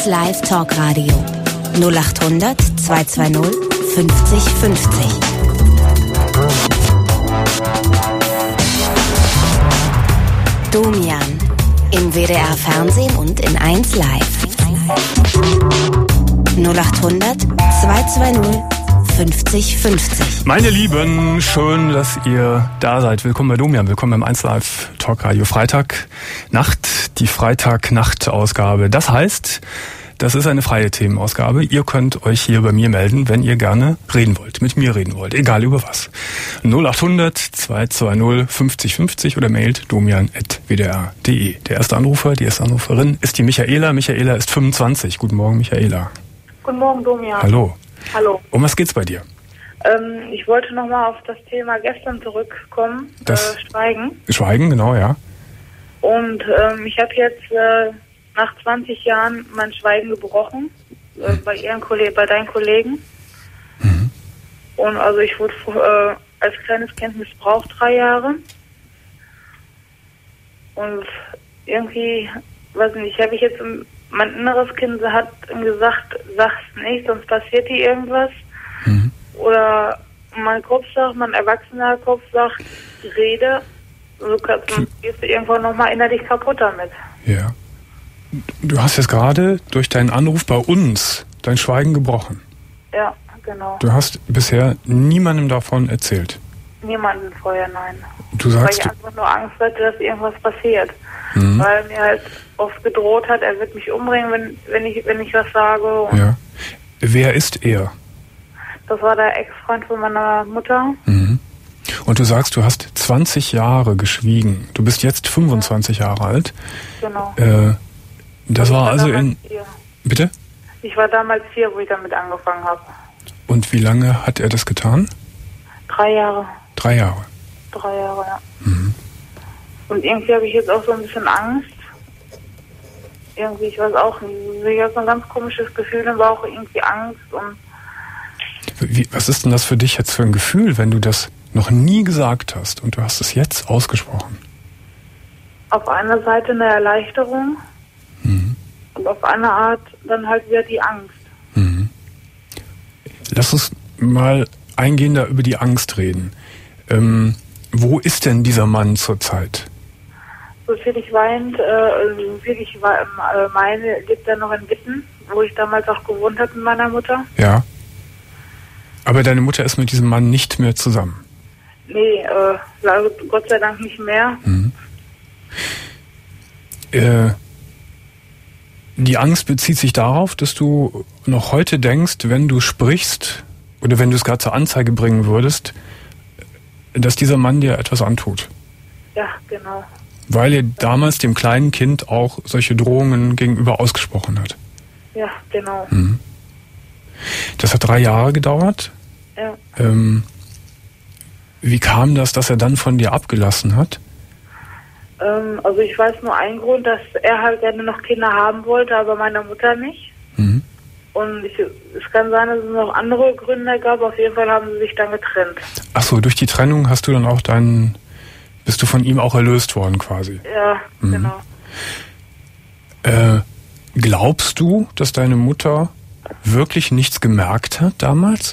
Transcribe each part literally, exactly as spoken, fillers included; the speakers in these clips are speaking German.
Live Talkradio null acht hundert zweihundertzweißig fünfzig fünfzig. Domian im W D R Fernsehen und in eins Live. null acht hundert zweihundertzweißig fünfzig fünfzig. Meine Lieben, schön, dass ihr da seid. Willkommen bei Domian, willkommen beim eins Live Talkradio Freitag Nacht, die Freitag-Nacht-Ausgabe. Das heißt, das ist eine freie Themenausgabe. Ihr könnt euch hier bei mir melden, wenn ihr gerne reden wollt, mit mir reden wollt, egal über was. null acht hundert zweihundertzweißig fünfzig fünfzig oder mailt domian at w d r punkt d e. Der erste Anrufer, die erste Anruferin ist die Michaela. Michaela ist fünfundzwanzig. Guten Morgen, Michaela. Guten Morgen, Domian. Hallo. Hallo. Um was geht's bei dir? Ähm, ich wollte nochmal auf das Thema gestern zurückkommen. Das äh, Schweigen. Schweigen, genau, ja. Und ähm, ich habe jetzt äh, nach zwanzig Jahren mein Schweigen gebrochen. Äh, bei ihren Kollegen, bei deinen Kollegen. Mhm. Und also ich wurde äh, als kleines Kind missbraucht, drei Jahre. Und irgendwie, weiß nicht, habe ich jetzt, mein inneres Kind hat gesagt, sag's nicht, sonst passiert dir irgendwas. Mhm. Oder mein Kopf sagt, mein erwachsener Kopf sagt, rede, du kannst, dann gehst du irgendwann nochmal innerlich kaputt damit. Ja. Du hast jetzt gerade durch deinen Anruf bei uns dein Schweigen gebrochen. Ja, genau. Du hast bisher niemandem davon erzählt. Niemanden vorher, nein. Du sagst, weil ich einfach nur Angst hatte, dass irgendwas passiert. Mhm. Weil mir halt oft gedroht hat, er wird mich umbringen, wenn, wenn ich wenn ich was sage. Und ja. Wer ist er? das war der Ex-Freund von meiner Mutter. Mhm. Und du sagst, du hast zwanzig Jahre geschwiegen. Du bist jetzt fünfundzwanzig Jahre alt. Genau. Äh, das ich war also in... Vier. Bitte? Ich war damals vier, wo ich damit angefangen habe. Und wie lange hat er das getan? Drei Jahre. Drei Jahre. Drei Jahre, ja. Mhm. Und irgendwie habe ich jetzt auch so ein bisschen Angst. Irgendwie, ich weiß auch nicht. Ich habe so ein ganz komisches Gefühl im Bauch, irgendwie Angst. Und Wie, was ist denn das für dich jetzt für ein Gefühl, wenn du das noch nie gesagt hast und du hast es jetzt ausgesprochen? auf einer Seite eine Erleichterung mhm. und auf eine Art dann halt wieder die Angst. Mhm. Lass uns mal eingehender über die Angst reden. Ähm, wo ist denn dieser Mann zurzeit? So viel ich weint, äh, so viel ich äh, meine, lebt er noch in Witten, wo ich damals auch gewohnt habe mit meiner Mutter. Ja. Aber deine Mutter ist mit diesem Mann nicht mehr zusammen? Nee, äh, Gott sei Dank nicht mehr. Mhm. Äh, die Angst bezieht sich darauf, dass du noch heute denkst, wenn du sprichst oder wenn du es gerade zur Anzeige bringen würdest, dass dieser Mann dir etwas antut. Ja, genau. Weil er damals dem kleinen Kind auch solche Drohungen gegenüber ausgesprochen hat. Ja, genau. Mhm. Das hat drei Jahre gedauert. Ja. Ähm, wie kam das, dass er dann von dir abgelassen hat? Ähm, also ich weiß nur einen Grund, dass er halt gerne noch Kinder haben wollte, aber meine Mutter nicht. Mhm. Und ich, es kann sein, dass es noch andere Gründe gab. Auf jeden Fall haben sie sich dann getrennt. Ach so, durch die Trennung hast du dann auch deinen, bist du von ihm auch erlöst worden quasi? Ja, mhm. genau. Äh, glaubst du, dass deine Mutter wirklich nichts gemerkt hat damals?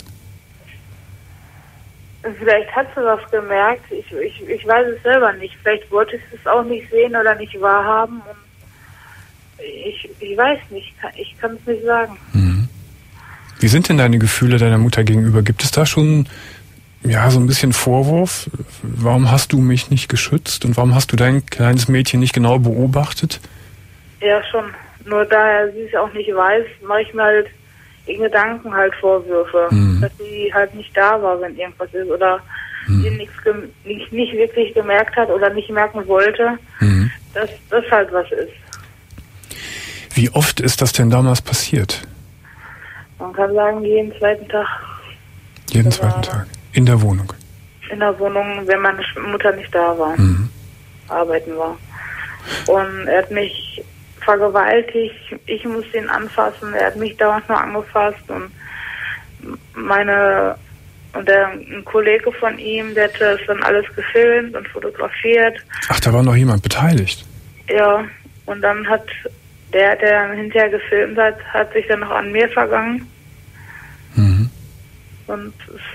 Vielleicht hat sie was gemerkt. Ich, ich, ich weiß es selber nicht. Vielleicht wollte sie es auch nicht sehen oder nicht wahrhaben. Und ich, ich weiß nicht. Ich kann es nicht sagen. Mhm. Wie sind denn deine Gefühle deiner Mutter gegenüber? Gibt es da schon ja so ein bisschen Vorwurf? Warum hast du mich nicht geschützt? Und warum hast du dein kleines Mädchen nicht genau beobachtet? Ja, schon. Nur da sie es auch nicht weiß, mache ich mir halt in Gedanken halt Vorwürfe, mhm. dass sie halt nicht da war, wenn irgendwas ist oder mhm. sie nichts nicht, nicht wirklich gemerkt hat oder nicht merken wollte, mhm. dass das halt was ist. Wie oft ist das denn damals passiert? Man kann sagen, jeden zweiten Tag. Jeden zweiten Tag? In der Wohnung? In der Wohnung, wenn meine Mutter nicht da war, mhm. arbeiten war. Und er hat mich vergewaltigt, ich musste ihn anfassen, er hat mich dauernd nur angefasst und meine und der ein Kollege von ihm, der hat das dann alles gefilmt und fotografiert. Ach, da war noch jemand beteiligt? Ja, und dann hat der, der dann hinterher gefilmt hat, hat sich dann noch an mir vergangen. Mhm. Und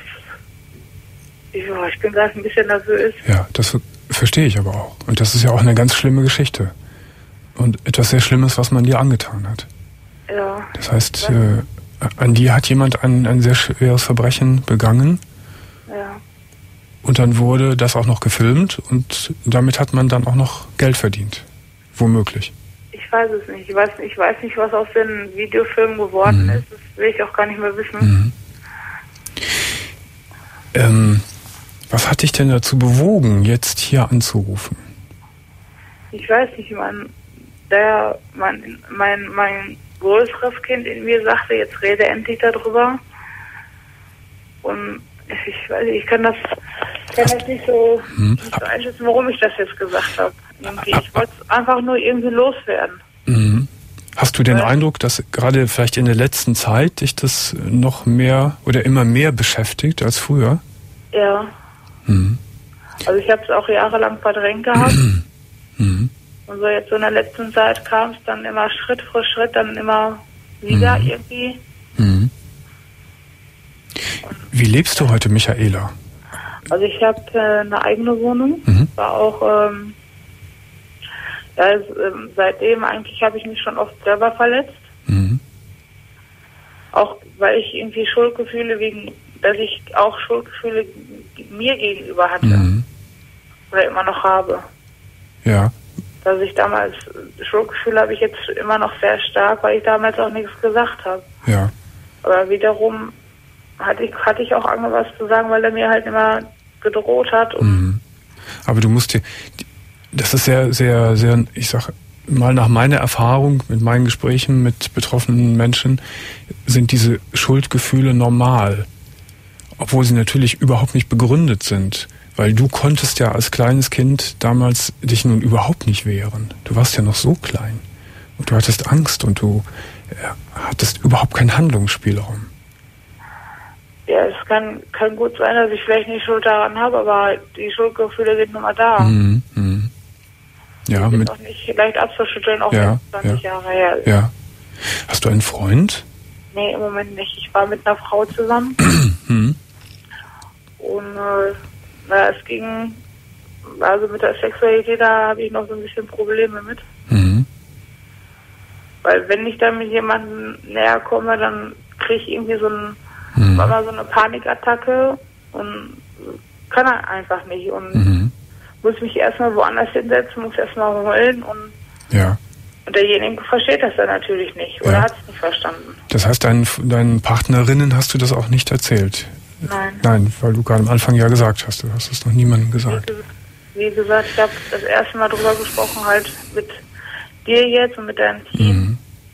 ich, ich bin gerade ein bisschen nervös. Ja, das verstehe ich aber auch. Und das ist ja auch eine ganz schlimme Geschichte. Und etwas sehr Schlimmes, was man dir angetan hat. Ja. Das heißt, äh, an dir hat jemand ein, ein sehr schweres Verbrechen begangen. Ja. Und dann wurde das auch noch gefilmt und damit hat man dann auch noch Geld verdient. Womöglich. Ich weiß es nicht. Ich weiß, ich weiß nicht, was aus den Videofilmen geworden mhm. ist. Das will ich auch gar nicht mehr wissen. Mhm. Ähm, was hat dich denn dazu bewogen, jetzt hier anzurufen? Ich weiß nicht, mein, der, mein, mein, mein größeres Kind in mir sagte, jetzt rede endlich darüber. Und ich weiß nicht, ich kann das, kann das nicht so, hm. nicht so einschätzen, warum ich das jetzt gesagt habe. Irgendwie. Ich wollte es einfach nur irgendwie loswerden. Mhm. Hast du den ja. Eindruck, dass gerade vielleicht in der letzten Zeit dich das noch mehr oder immer mehr beschäftigt als früher? Ja. Mhm. Also ich habe es auch jahrelang verdrängt gehabt. Mhm. Und so jetzt so in der letzten Zeit kam es dann immer Schritt für Schritt, dann immer wieder mhm. irgendwie. Mhm. Wie lebst du heute, Michaela? Also ich habe äh, eine eigene Wohnung. Mhm. War auch ähm, ja, es, ähm, seitdem eigentlich habe ich mich schon oft selber verletzt. Mhm. Auch weil ich irgendwie Schuldgefühle wegen, dass ich auch Schuldgefühle mir gegenüber hatte. Mhm. Oder immer noch habe. Ja. Dass ich damals, Schuldgefühle habe ich jetzt immer noch sehr stark, weil ich damals auch nichts gesagt habe. Ja. Aber wiederum hatte ich, hatte ich auch Angst, was zu sagen, weil er mir halt immer gedroht hat. Und mhm. Aber du musst dir, das ist sehr, sehr, sehr, ich sag mal nach meiner Erfahrung mit meinen Gesprächen mit betroffenen Menschen, sind diese Schuldgefühle normal. Obwohl sie natürlich überhaupt nicht begründet sind. Weil du konntest ja als kleines Kind damals dich nun überhaupt nicht wehren. Du warst ja noch so klein. Und du hattest Angst und du äh, hattest überhaupt keinen Handlungsspielraum. Ja, es kann, kann gut sein, dass ich vielleicht nicht Schuld daran habe, aber die Schuldgefühle sind nun mal da. Mhm, mh. Ja, die sind mit, auch nicht leicht abzuschütteln, auch ja, wenn es zwanzig ja, Jahre her ist. Ja. Hast du einen Freund? Nee, im Moment nicht. Ich war mit einer Frau zusammen. mhm. Und äh, na, es ging, also mit der Sexualität, da habe ich noch so ein bisschen Probleme mit. Mhm. Weil wenn ich dann mit jemandem näher komme, dann kriege ich irgendwie so ein Mhm. war mal so eine Panikattacke und kann er einfach nicht und mhm. muss mich erstmal woanders hinsetzen, muss erstmal heulen und, ja. und derjenige versteht das dann natürlich nicht oder ja. hat es nicht verstanden. Das heißt, deinen, deinen Partnerinnen hast du das auch nicht erzählt? Nein. Nein, weil du gerade am Anfang ja gesagt hast, du hast es noch niemandem gesagt. Wie, wie gesagt, ich habe das erste Mal drüber gesprochen, halt mit dir jetzt und mit deinem Team. Mhm.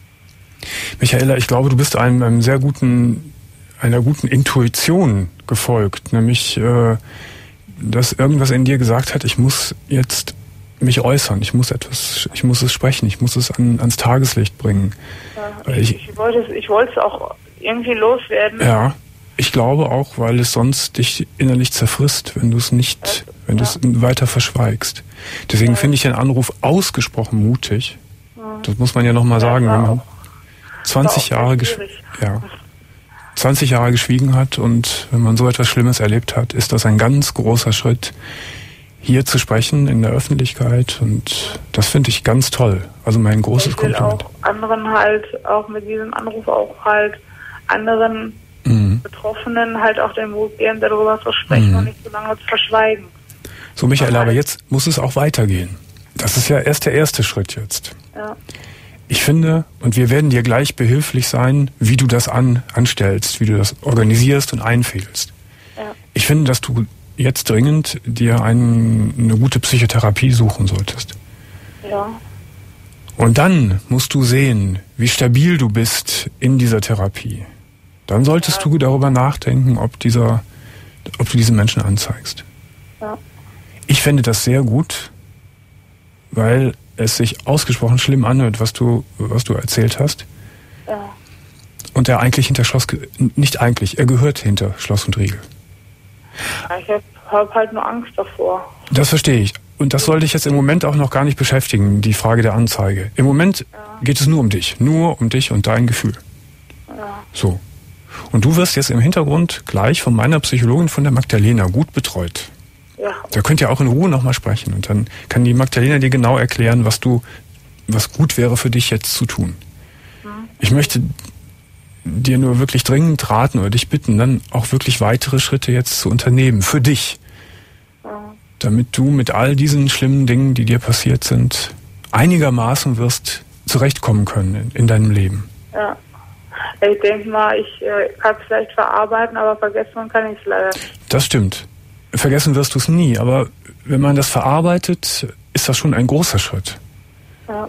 Michaela, ich glaube, du bist einem, einem sehr guten einer guten Intuition gefolgt, nämlich, äh, dass irgendwas in dir gesagt hat, ich muss jetzt mich äußern, ich muss etwas, ich muss es sprechen, ich muss es an, ans Tageslicht bringen. Ja, ich, ich, ich wollte es, ich wollte es auch irgendwie loswerden. Ja, ich glaube auch, weil es sonst dich innerlich zerfrisst, wenn du es nicht, also, wenn ja. du es weiter verschweigst. Deswegen ja. finde ich den Anruf ausgesprochen mutig. Ja. Das muss man ja nochmal ja, sagen, wenn man zwanzig Jahre gesch- ja. zwanzig Jahre geschwiegen hat und wenn man so etwas Schlimmes erlebt hat, ist das ein ganz großer Schritt, hier zu sprechen in der Öffentlichkeit und das finde ich ganz toll. Also mein großes ich will Kompliment. Auch anderen halt, auch mit diesem Anruf auch halt anderen mhm. Betroffenen halt auch den Mut geben, darüber zu sprechen mhm. und nicht so lange zu verschweigen. So Michaela, aber jetzt muss es auch weitergehen. Das ist ja erst der erste Schritt jetzt. Ja. Ich finde, und wir werden dir gleich behilflich sein, wie du das an, anstellst, wie du das organisierst und einfädelst. Ja. Ich finde, dass du jetzt dringend dir einen, eine gute Psychotherapie suchen solltest. Ja. Und dann musst du sehen, wie stabil du bist in dieser Therapie. Dann solltest ja. du darüber nachdenken, ob dieser, ob du diesen Menschen anzeigst. Ja. Ich fände das sehr gut, weil es sich ausgesprochen schlimm anhört, was du, was du erzählt hast. Ja. Und er eigentlich hinter Schloss, nicht eigentlich, er gehört hinter Schloss und Riegel. Ich habe hab halt nur Angst davor. Das verstehe ich. Und das soll dich jetzt im Moment auch noch gar nicht beschäftigen, die Frage der Anzeige. Im Moment ja. geht es nur um dich. Nur um dich und dein Gefühl. Ja. So. Und du wirst jetzt im Hintergrund gleich von meiner Psychologin, von der Magdalena, gut betreut. Ja. Da könnt ihr auch in Ruhe nochmal sprechen. Und dann kann die Magdalena dir genau erklären, was du, was gut wäre für dich jetzt zu tun. Hm. Ich möchte dir nur wirklich dringend raten oder dich bitten, dann auch wirklich weitere Schritte jetzt zu unternehmen. Für dich. Ja. Damit du mit all diesen schlimmen Dingen, die dir passiert sind, einigermaßen wirst zurechtkommen können in, in deinem Leben. Ja. Ich denke mal, ich äh, kann es vielleicht verarbeiten, aber vergessen kann ich es leider nicht. Das stimmt. Vergessen wirst du es nie, aber wenn man das verarbeitet, ist das schon ein großer Schritt. Ja.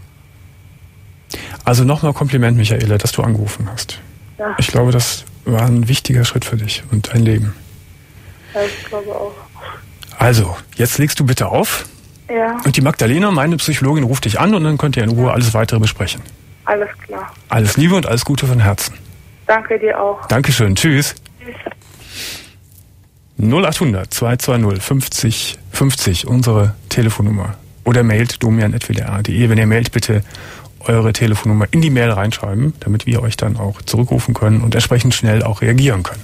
Also nochmal Kompliment, Michaela, dass du angerufen hast. Ja. Ich glaube, das war ein wichtiger Schritt für dich und dein Leben. Ja, ich glaube auch. Also, jetzt legst du bitte auf. Ja. Und die Magdalena, meine Psychologin, ruft dich an und dann könnt ihr in Ruhe alles weitere besprechen. Alles klar. Alles Liebe und alles Gute von Herzen. Danke dir auch. Dankeschön. Tschüss. Tschüss. null achthundert zweihundertzweißig fünfzig fünfzig, unsere Telefonnummer. Oder mailt domian at w d r punkt d e. Wenn ihr mailt, bitte eure Telefonnummer in die Mail reinschreiben, damit wir euch dann auch zurückrufen können und entsprechend schnell auch reagieren können.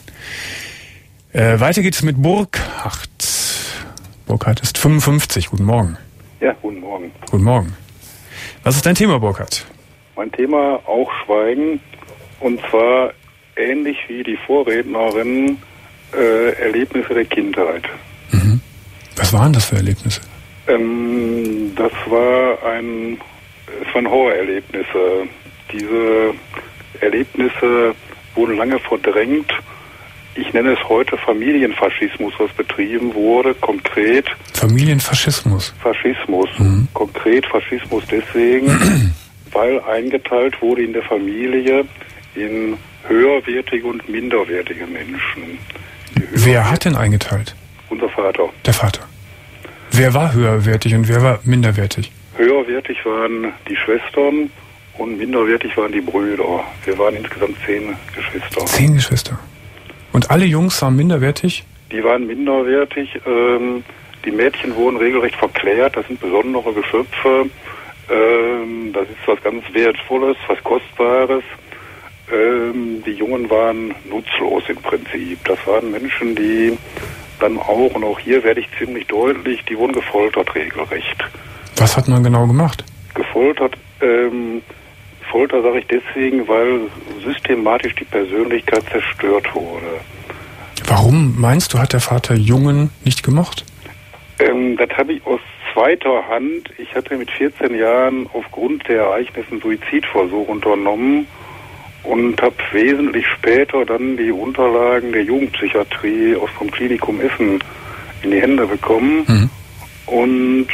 Äh, weiter geht es mit Burkhard. Burkhard ist fünfundfünfzig. Guten Morgen. Ja, guten Morgen. Guten Morgen. Was ist dein Thema, Burkhard? Mein Thema auch Schweigen. Und zwar ähnlich wie die Vorrednerin äh, Erlebnisse der Kindheit. Mhm. Was waren das für Erlebnisse? Ähm, das war ein, es waren Horrorerlebnisse. Diese Erlebnisse wurden lange verdrängt. Ich nenne es heute Familienfaschismus, was betrieben wurde, konkret. Familienfaschismus? Faschismus. Mhm. Konkret Faschismus deswegen, weil eingeteilt wurde in der Familie in höherwertige und minderwertige Menschen. Wer hat denn eingeteilt? Unser Vater. Der Vater. Wer war höherwertig und wer war minderwertig? Höherwertig waren die Schwestern und minderwertig waren die Brüder. Wir waren insgesamt zehn Geschwister. Zehn Geschwister. Und alle Jungs waren minderwertig? Die waren minderwertig. Ähm, die Mädchen wurden regelrecht verklärt. Das sind besondere Geschöpfe. Ähm, das ist was ganz Wertvolles, was Kostbares. Ähm, die Jungen waren nutzlos im Prinzip. Das waren Menschen, die dann auch, und auch hier werde ich ziemlich deutlich, die wurden gefoltert regelrecht. Was hat man genau gemacht? Gefoltert, ähm, Folter sage ich deswegen, weil systematisch die Persönlichkeit zerstört wurde. Warum meinst du, hat der Vater Jungen nicht gemocht? Ähm, das habe ich aus zweiter Hand. Ich hatte mit vierzehn Jahren aufgrund der Ereignisse einen Suizidversuch unternommen und habe wesentlich später dann die Unterlagen der Jugendpsychiatrie aus dem Klinikum Essen in die Hände bekommen. Mhm. Und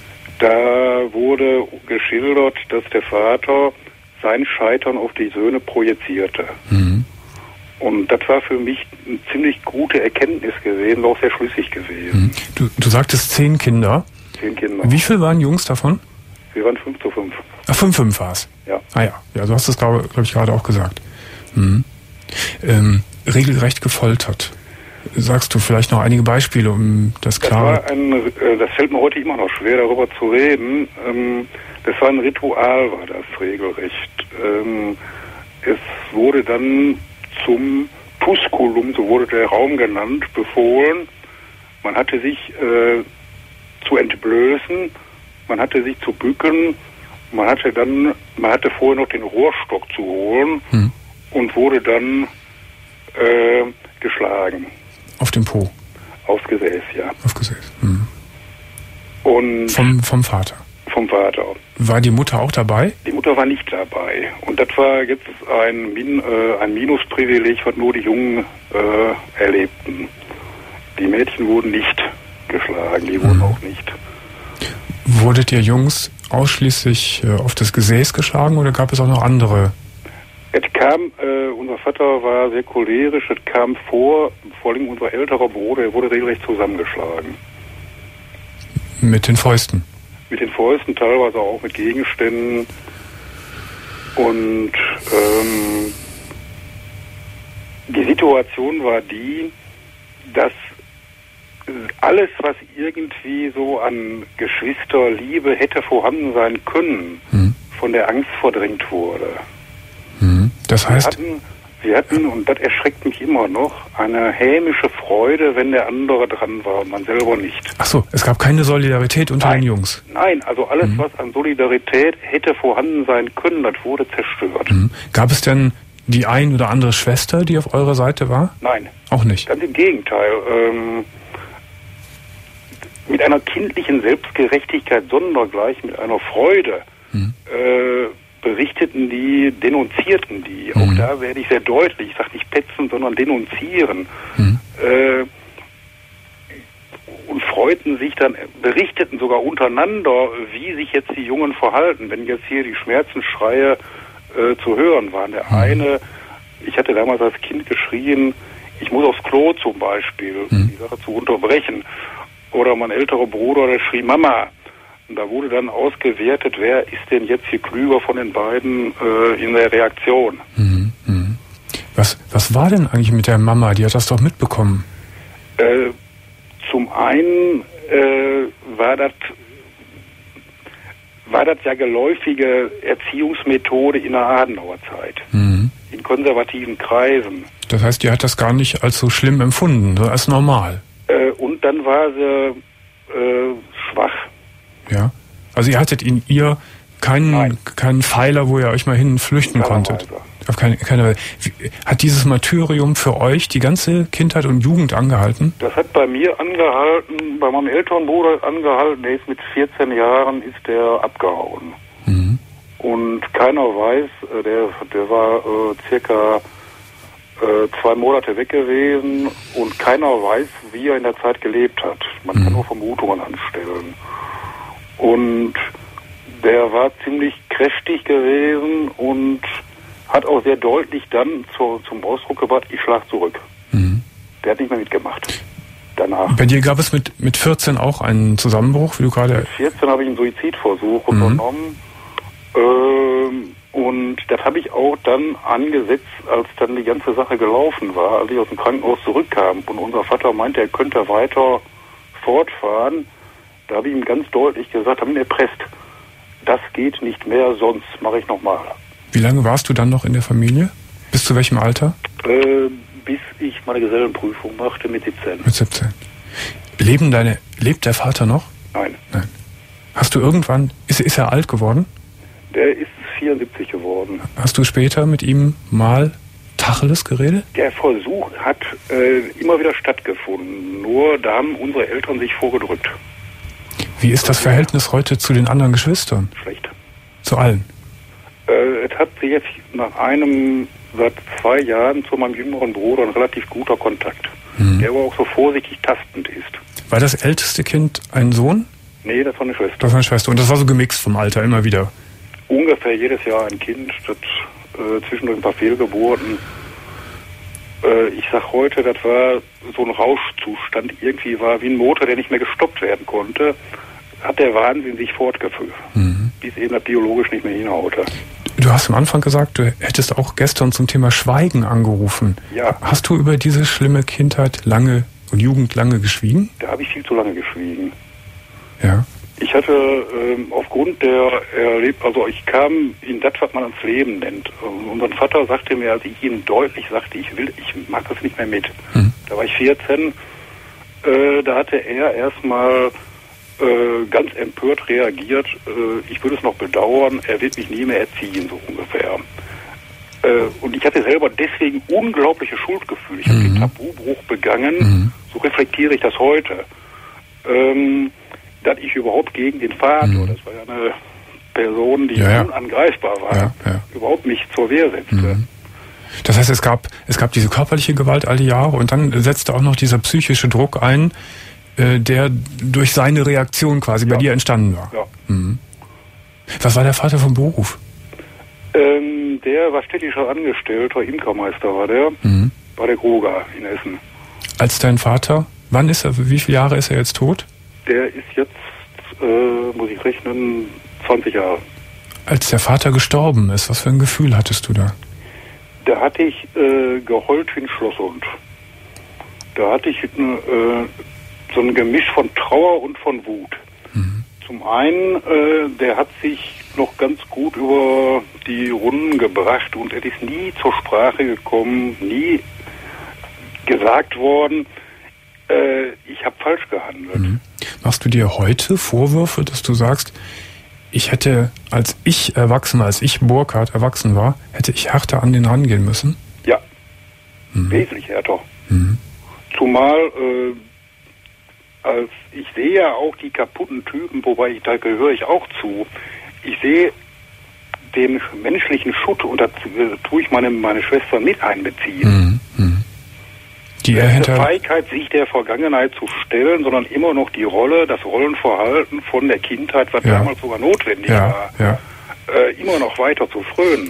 da wurde geschildert, dass der Vater sein Scheitern auf die Söhne projizierte. Mhm. Und das war für mich eine ziemlich gute Erkenntnis gewesen, auch sehr schlüssig gewesen. Mhm. Du, du sagtest zehn Kinder. Zehn Kinder. Wie viel waren Jungs davon? Wir waren fünf zu fünf. Ach, fünf, fünf war es? Ja. Ah ja, ja, du hast es, glaube glaub ich, gerade auch gesagt. Mhm. Ähm, regelrecht gefoltert. Sagst du vielleicht noch einige Beispiele, um das klar... Das war ein, äh, das fällt mir heute immer noch schwer, darüber zu reden. Ähm, das war ein Ritual, war das regelrecht. Ähm, es wurde dann zum Tusculum, so wurde der Raum genannt, befohlen. Man hatte sich äh, zu entblößen, man hatte sich zu bücken, man hatte dann, man hatte vorher noch den Rohrstock zu holen hm. und wurde dann äh, geschlagen. Auf dem Po? Aufs Gesäß, ja. Auf Gesäß. Hm. Und vom, vom Vater? Vom Vater. War die Mutter auch dabei? Die Mutter war nicht dabei. Und das war jetzt ein, Min, äh, ein Minusprivileg, was nur die Jungen äh, erlebten. Die Mädchen wurden nicht geschlagen, die wurden mhm. auch nicht. Wurdet ihr Jungs ausschließlich äh, auf das Gesäß geschlagen oder gab es auch noch andere? Es kam, äh, unser Vater war sehr cholerisch, es kam vor, vor allem unser älterer Bruder, er wurde regelrecht zusammengeschlagen. Mit den Fäusten? Mit den Fäusten, teilweise auch mit Gegenständen. Und ähm, die Situation war die, dass alles, was irgendwie so an Geschwisterliebe hätte vorhanden sein können, hm. von der Angst verdrängt wurde. Hm. Das heißt... Wir hatten, wir hatten, und das erschreckt mich immer noch, eine hämische Freude, wenn der andere dran war und man selber nicht. Ach so, es gab keine Solidarität unter nein, den Jungs? Nein, also alles, hm. was an Solidarität hätte vorhanden sein können, das wurde zerstört. Hm. Gab es denn die ein oder andere Schwester, die auf eurer Seite war? Nein. Auch nicht? Ganz im Gegenteil. Ähm, mit einer kindlichen Selbstgerechtigkeit sondergleich, mit einer Freude, hm. äh, berichteten die, denunzierten die. Hm. Auch da werde ich sehr deutlich, ich sage nicht petzen, sondern denunzieren. Hm. Äh, und freuten sich dann, berichteten sogar untereinander, wie sich jetzt die Jungen verhalten, wenn jetzt hier die Schmerzensschreie äh, zu hören waren. Der hm. eine, ich hatte damals als Kind geschrien, ich muss aufs Klo zum Beispiel, hm. die Sache zu unterbrechen. Oder mein älterer Bruder, der schrie Mama. Und da wurde dann ausgewertet, wer ist denn jetzt hier klüger von den beiden äh, in der Reaktion. Mhm, mh. Was, was war denn eigentlich mit der Mama? Die hat das doch mitbekommen. Äh, zum einen äh, war das war das ja geläufige Erziehungsmethode in der Adenauer Zeit. Mhm. In konservativen Kreisen. Das heißt, die hat das gar nicht als so schlimm empfunden, so als normal. Äh, und dann war sie äh, schwach. Ja, also ihr hattet in ihr keinen, keinen Pfeiler, wo ihr euch mal hin flüchten konntet. Auf keine, keine Weise. Hat dieses Martyrium für euch die ganze Kindheit und Jugend angehalten? Das hat bei mir angehalten, bei meinem älteren Bruder angehalten, der ist mit vierzehn Jahren ist der abgehauen. Mhm. Und keiner weiß, der, der war äh, circa äh, zwei Monate weg gewesen und keiner weiß, wie er in der Zeit gelebt hat. Man mhm. kann nur Vermutungen anstellen. Und der war ziemlich kräftig gewesen und hat auch sehr deutlich dann zu, zum Ausdruck gebracht, ich schlag zurück. Mhm. Der hat nicht mehr mitgemacht. Danach. Bei dir gab es mit, mit vierzehn auch einen Zusammenbruch, wie du gerade... Mit vierzehn habe ich einen Suizidversuch mhm. unternommen. Ähm, und das habe ich auch dann angesetzt, als dann die ganze Sache gelaufen war, als ich aus dem Krankenhaus zurückkam. Und unser Vater meinte, er könnte weiter fortfahren. Da habe ich ihm ganz deutlich gesagt, habe ihn erpresst. Das geht nicht mehr, sonst mache ich nochmal. Wie lange warst du dann noch in der Familie? Bis zu welchem Alter? Äh, bis ich meine Gesellenprüfung machte mit siebzehn. Mit siebzehn. Leben deine, lebt der Vater noch? Nein. Nein. Hast du irgendwann, ist, ist er alt geworden? Der ist vierundsiebzig geworden. Hast du später mit ihm mal Tacheles geredet? Der Versuch hat äh, immer wieder stattgefunden. Nur da haben unsere Eltern sich vorgedrückt. Wie ist das Verhältnis heute zu den anderen Geschwistern? Schlecht. Zu allen? Äh, es hat sich jetzt nach einem, seit zwei Jahren zu meinem jüngeren Bruder ein relativ guter Kontakt. Mhm. Der aber auch so vorsichtig tastend ist. War das älteste Kind ein Sohn? Nee, das war eine Schwester. Das war eine Schwester. Und das war so gemixt vom Alter, immer wieder? Ungefähr jedes Jahr ein Kind, das äh, zwischendurch ein paar Fehlgeburten. Äh, ich sag heute, das war so ein Rauschzustand. Irgendwie war wie ein Motor, der nicht mehr gestoppt werden konnte. Hat der Wahnsinn sich fortgeführt, mhm. bis eben das biologisch nicht mehr hinhaute. Du hast am Anfang gesagt, du hättest auch gestern zum Thema Schweigen angerufen. Ja. Hast du über diese schlimme Kindheit lange und Jugend lange geschwiegen? Da habe ich viel zu lange geschwiegen. Ja. Ich hatte ähm, aufgrund der erlebt, also ich kam in das, was man ans Leben nennt. Und unser Vater sagte mir, als ich ihm deutlich sagte, ich will, ich mag das nicht mehr mit. Mhm. Da war ich vierzehn. Äh, da hatte er erstmal äh, ganz empört reagiert. Äh, ich würde es noch bedauern, er wird mich nie mehr erziehen, so ungefähr. Äh, und ich hatte selber deswegen unglaubliche Schuldgefühle. Ich mhm. habe den Tabubruch begangen. Mhm. So reflektiere ich das heute. Ähm, dass ich überhaupt gegen den Vater, mhm. das war ja eine Person, die ja, ja. unangreifbar war, ja, ja. überhaupt mich zur Wehr setzte. Mhm. Das heißt, es gab es gab diese körperliche Gewalt all die Jahre und dann setzte auch noch dieser psychische Druck ein, äh, der durch seine Reaktion quasi ja. bei dir entstanden war. Ja. Mhm. Was war der Vater vom Beruf? Ähm, der war städtischer Angestellter, Imkermeister war der, mhm. bei der Gruga in Essen. Als dein Vater, wann ist er, wie viele Jahre ist er jetzt tot? Der ist jetzt, äh, muss ich rechnen, zwanzig Jahre. Als der Vater gestorben ist, was für ein Gefühl hattest du da? Da hatte ich äh, geheult wie ein Schlosshund. Da hatte ich äh, so ein Gemisch von Trauer und von Wut. Mhm. Zum einen, äh, der hat sich noch ganz gut über die Runden gebracht und es ist nie zur Sprache gekommen, nie gesagt worden, äh, ich habe falsch gehandelt. Mhm. Machst du dir heute Vorwürfe, dass du sagst, ich hätte, als ich erwachsen, als ich Burkhard erwachsen war, hätte ich härter an den rangehen müssen? Ja, mhm. wesentlich härter. Mhm. Zumal, äh, als ich sehe ja auch die kaputten Typen, wobei ich, da gehöre ich auch zu. Ich sehe den menschlichen Schutt und da äh, tue ich meine, meine Schwester mit einbeziehen. Mhm. Mhm. Die Diese hinter... Feigheit, sich der Vergangenheit zu stellen, sondern immer noch die Rolle, das Rollenverhalten von der Kindheit, was ja. damals sogar notwendig ja. war, ja. Äh, immer noch weiter zu frönen.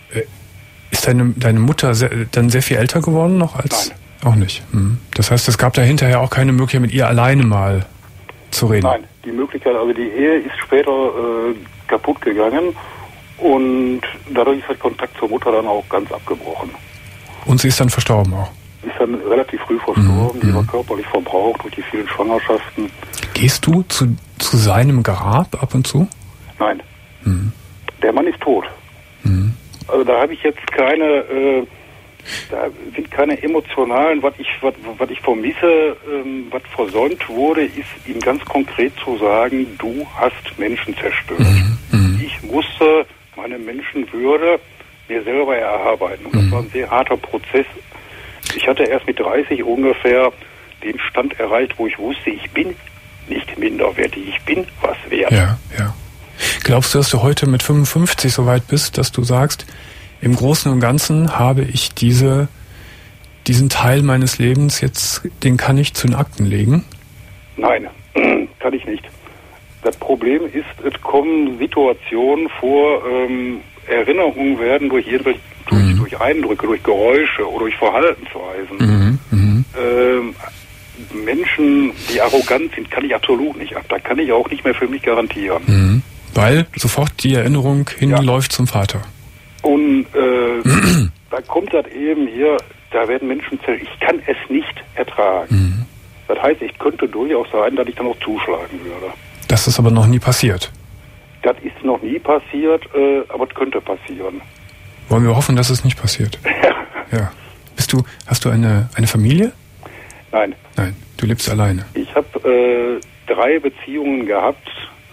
Ist deine, deine Mutter sehr, dann sehr viel älter geworden noch als... Nein. Auch nicht. Hm. Das heißt, es gab da hinterher auch keine Möglichkeit, mit ihr alleine mal zu reden. Nein, die Möglichkeit, also die Ehe ist später äh, kaputt gegangen und dadurch ist halt Kontakt zur Mutter dann auch ganz abgebrochen. Und sie ist dann verstorben auch? Sie ist dann relativ früh verstorben, mhm. die war körperlich verbraucht durch die vielen Schwangerschaften. Gehst du zu, zu seinem Grab ab und zu? Nein. Mhm. Der Mann ist tot. Mhm. Also da habe ich jetzt keine... Äh, Da sind keine emotionalen, was ich, was, was ich vermisse, ähm, was versäumt wurde, ist ihm ganz konkret zu sagen, du hast Menschen zerstört. Mhm. Ich musste meine Menschenwürde mir selber erarbeiten. Und das war ein sehr harter Prozess. Ich hatte erst mit dreißig ungefähr den Stand erreicht, wo ich wusste, ich bin nicht minderwertig, ich bin was wert. Ja, ja. Glaubst du, dass du heute mit fünfundfünfzig so weit bist, dass du sagst, im Großen und Ganzen habe ich diese, diesen Teil meines Lebens jetzt, den kann ich zu den Akten legen? Nein, kann ich nicht. Das Problem ist, es kommen Situationen vor, ähm, Erinnerungen werden durch, durch, mhm. durch Eindrücke, durch Geräusche oder durch Verhaltensweisen. Mhm. Mhm. Ähm, Menschen, die arrogant sind, kann ich absolut nicht ab. Da kann ich auch nicht mehr für mich garantieren. Mhm. Weil sofort die Erinnerung hinläuft ja. zum Vater. Und äh, da kommt das eben hier, da werden Menschen zerstört. Ich kann es nicht ertragen. Mhm. Das heißt, ich könnte durchaus sein, dass ich dann auch zuschlagen würde. Das ist aber noch nie passiert. Das ist noch nie passiert, äh, aber es könnte passieren. Wollen wir hoffen, dass es nicht passiert? Ja. Ja. Bist du, hast du eine, eine Familie? Nein. Nein, du lebst alleine. Ich habe äh, drei Beziehungen gehabt.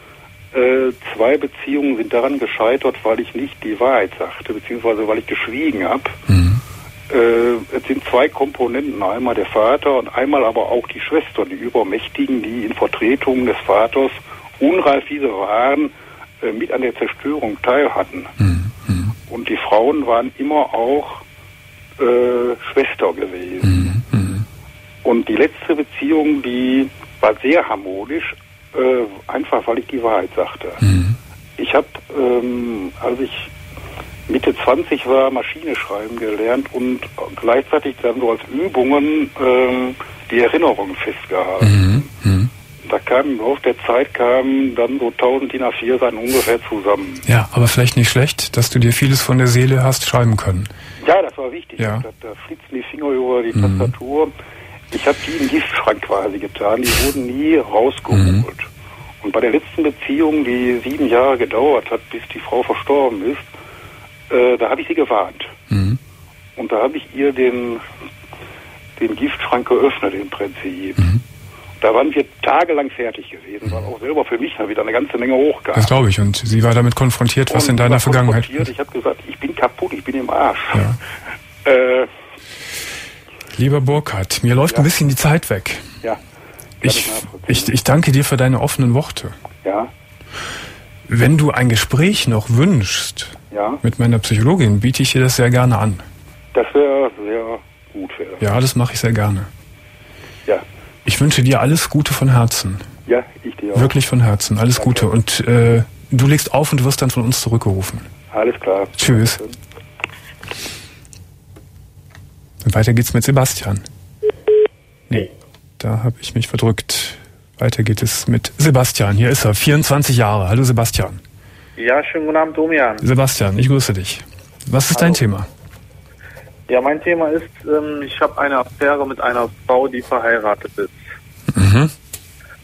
Äh, zwei Beziehungen sind daran gescheitert, weil ich nicht die Wahrheit sagte, beziehungsweise weil ich geschwiegen habe. Mhm. Äh, es sind zwei Komponenten, einmal der Vater und einmal aber auch die Schwestern, die Übermächtigen, die in Vertretung des Vaters, unreif wie sie waren, äh, mit an der Zerstörung teilhatten. Mhm. Und die Frauen waren immer auch äh, Schwester gewesen. Mhm. Und die letzte Beziehung, die war sehr harmonisch, Äh, einfach weil ich die Wahrheit sagte. Mhm. Ich habe, ähm, als ich Mitte zwanzig war, Maschine schreiben gelernt und gleichzeitig dann so als Übungen ähm, die Erinnerungen festgehalten. Mhm. Mhm. Da kam im Laufe der Zeit kamen dann so tausend D I N A vier Seiten ungefähr zusammen. Ja, aber vielleicht nicht schlecht, dass du dir vieles von der Seele hast schreiben können. Ja, das war wichtig. Ja. Da, da flitzen die Finger über die mhm. Tastatur. Ich habe die in den Giftschrank quasi getan, die wurden nie rausgeholt. Mhm. Und bei der letzten Beziehung, die sieben Jahre gedauert hat, bis die Frau verstorben ist, äh, da habe ich sie gewarnt. Mhm. Und da habe ich ihr den, den Giftschrank geöffnet im Prinzip. Mhm. Da waren wir tagelang fertig gewesen, weil auch selber für mich wieder eine ganze Menge hochkam. Das glaube ich. Und sie war damit konfrontiert, was und in deiner Vergangenheit... Ich habe gesagt, ich bin kaputt, ich bin im Arsch. Ja. Äh, Lieber Burkhard, mir läuft ja. ein bisschen die Zeit weg. Ja. Ich, ich, ich danke dir für deine offenen Worte. Ja. Wenn du ein Gespräch noch wünschst ja. mit meiner Psychologin, biete ich dir das sehr gerne an. Das wäre sehr gut. Wäre. Ja, das mache ich sehr gerne. Ja. Ich wünsche dir alles Gute von Herzen. Ja, ich dir auch. Wirklich von Herzen, alles Danke. Gute. Und äh, du legst auf und du wirst dann von uns zurückgerufen. Alles klar. Tschüss. Und weiter geht's mit Sebastian. Nee, da habe ich mich verdrückt. Weiter geht es mit Sebastian. Hier ist er, vierundzwanzig Jahre. Hallo Sebastian. Ja, schönen guten Abend, Domian. Sebastian, ich grüße dich. Was ist Hallo. Dein Thema? Ja, mein Thema ist, ähm, ich habe eine Affäre mit einer Frau, die verheiratet ist. Mhm.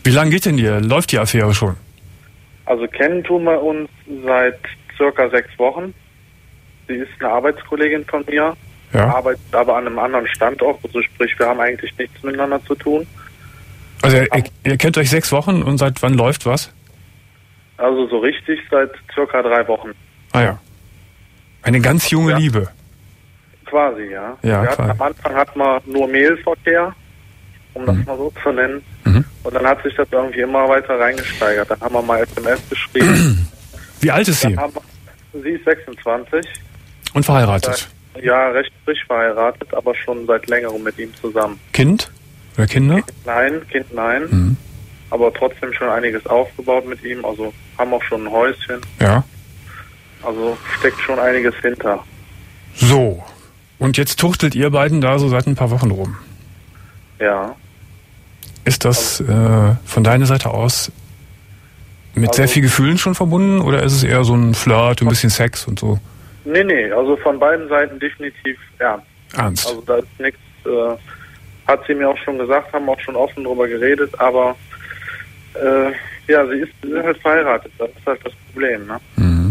Wie lange geht denn die, läuft die Affäre schon? Also kennen tun wir uns seit circa sechs Wochen. Sie ist eine Arbeitskollegin von mir, Ja. arbeitet aber an einem anderen Standort, also sprich, wir haben eigentlich nichts miteinander zu tun. Also ihr, ihr kennt euch sechs Wochen und seit wann läuft was? Also so richtig seit circa drei Wochen. Ah ja. Eine ganz junge Ja. Liebe. Quasi, ja. Ja, wir hatten, quasi. am Anfang hatten wir nur Mailverkehr, um das Mhm. mal so zu nennen. Mhm. Und dann hat sich das irgendwie immer weiter reingesteigert. Dann haben wir mal S M S geschrieben. Wie alt ist Dann sie? haben wir, sie ist sechsundzwanzig. Und verheiratet? Ja, recht frisch verheiratet, aber schon seit längerem mit ihm zusammen. Kind? Oder Kinder? Nein, Kind nein. Mhm. Aber trotzdem schon einiges aufgebaut mit ihm. Also haben auch schon ein Häuschen. Ja. Also steckt schon einiges hinter. So. Und jetzt tuchtelt ihr beiden da so seit ein paar Wochen rum. Ja. Ist das äh, von deiner Seite aus mit Also- sehr viel Gefühlen schon verbunden oder ist es eher so ein Flirt, ein bisschen Sex und so? Nee, nee, also von beiden Seiten definitiv ernst. Ernst? Also da ist nichts, äh, hat sie mir auch schon gesagt, haben auch schon offen drüber geredet, aber äh, ja, sie ist, sie ist halt verheiratet, das ist halt das Problem, ne? Mhm.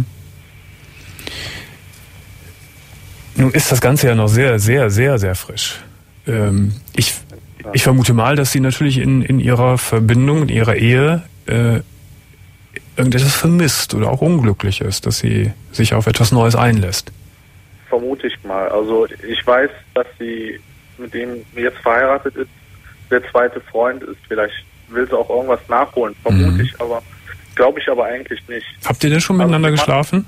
Nun ist das Ganze ja noch sehr, sehr, sehr, sehr frisch. Ähm, ich, ich vermute mal, dass sie natürlich in, in ihrer Verbindung, in ihrer Ehe äh, irgendetwas vermisst oder auch unglücklich ist, dass sie sich auf etwas Neues einlässt. Vermute ich mal. Also ich weiß, dass sie mit dem jetzt verheiratet ist, der zweite Freund ist. Vielleicht will sie auch irgendwas nachholen, vermute Mhm. ich, aber glaube ich aber eigentlich nicht. Habt ihr denn schon Also miteinander sie macht- geschlafen?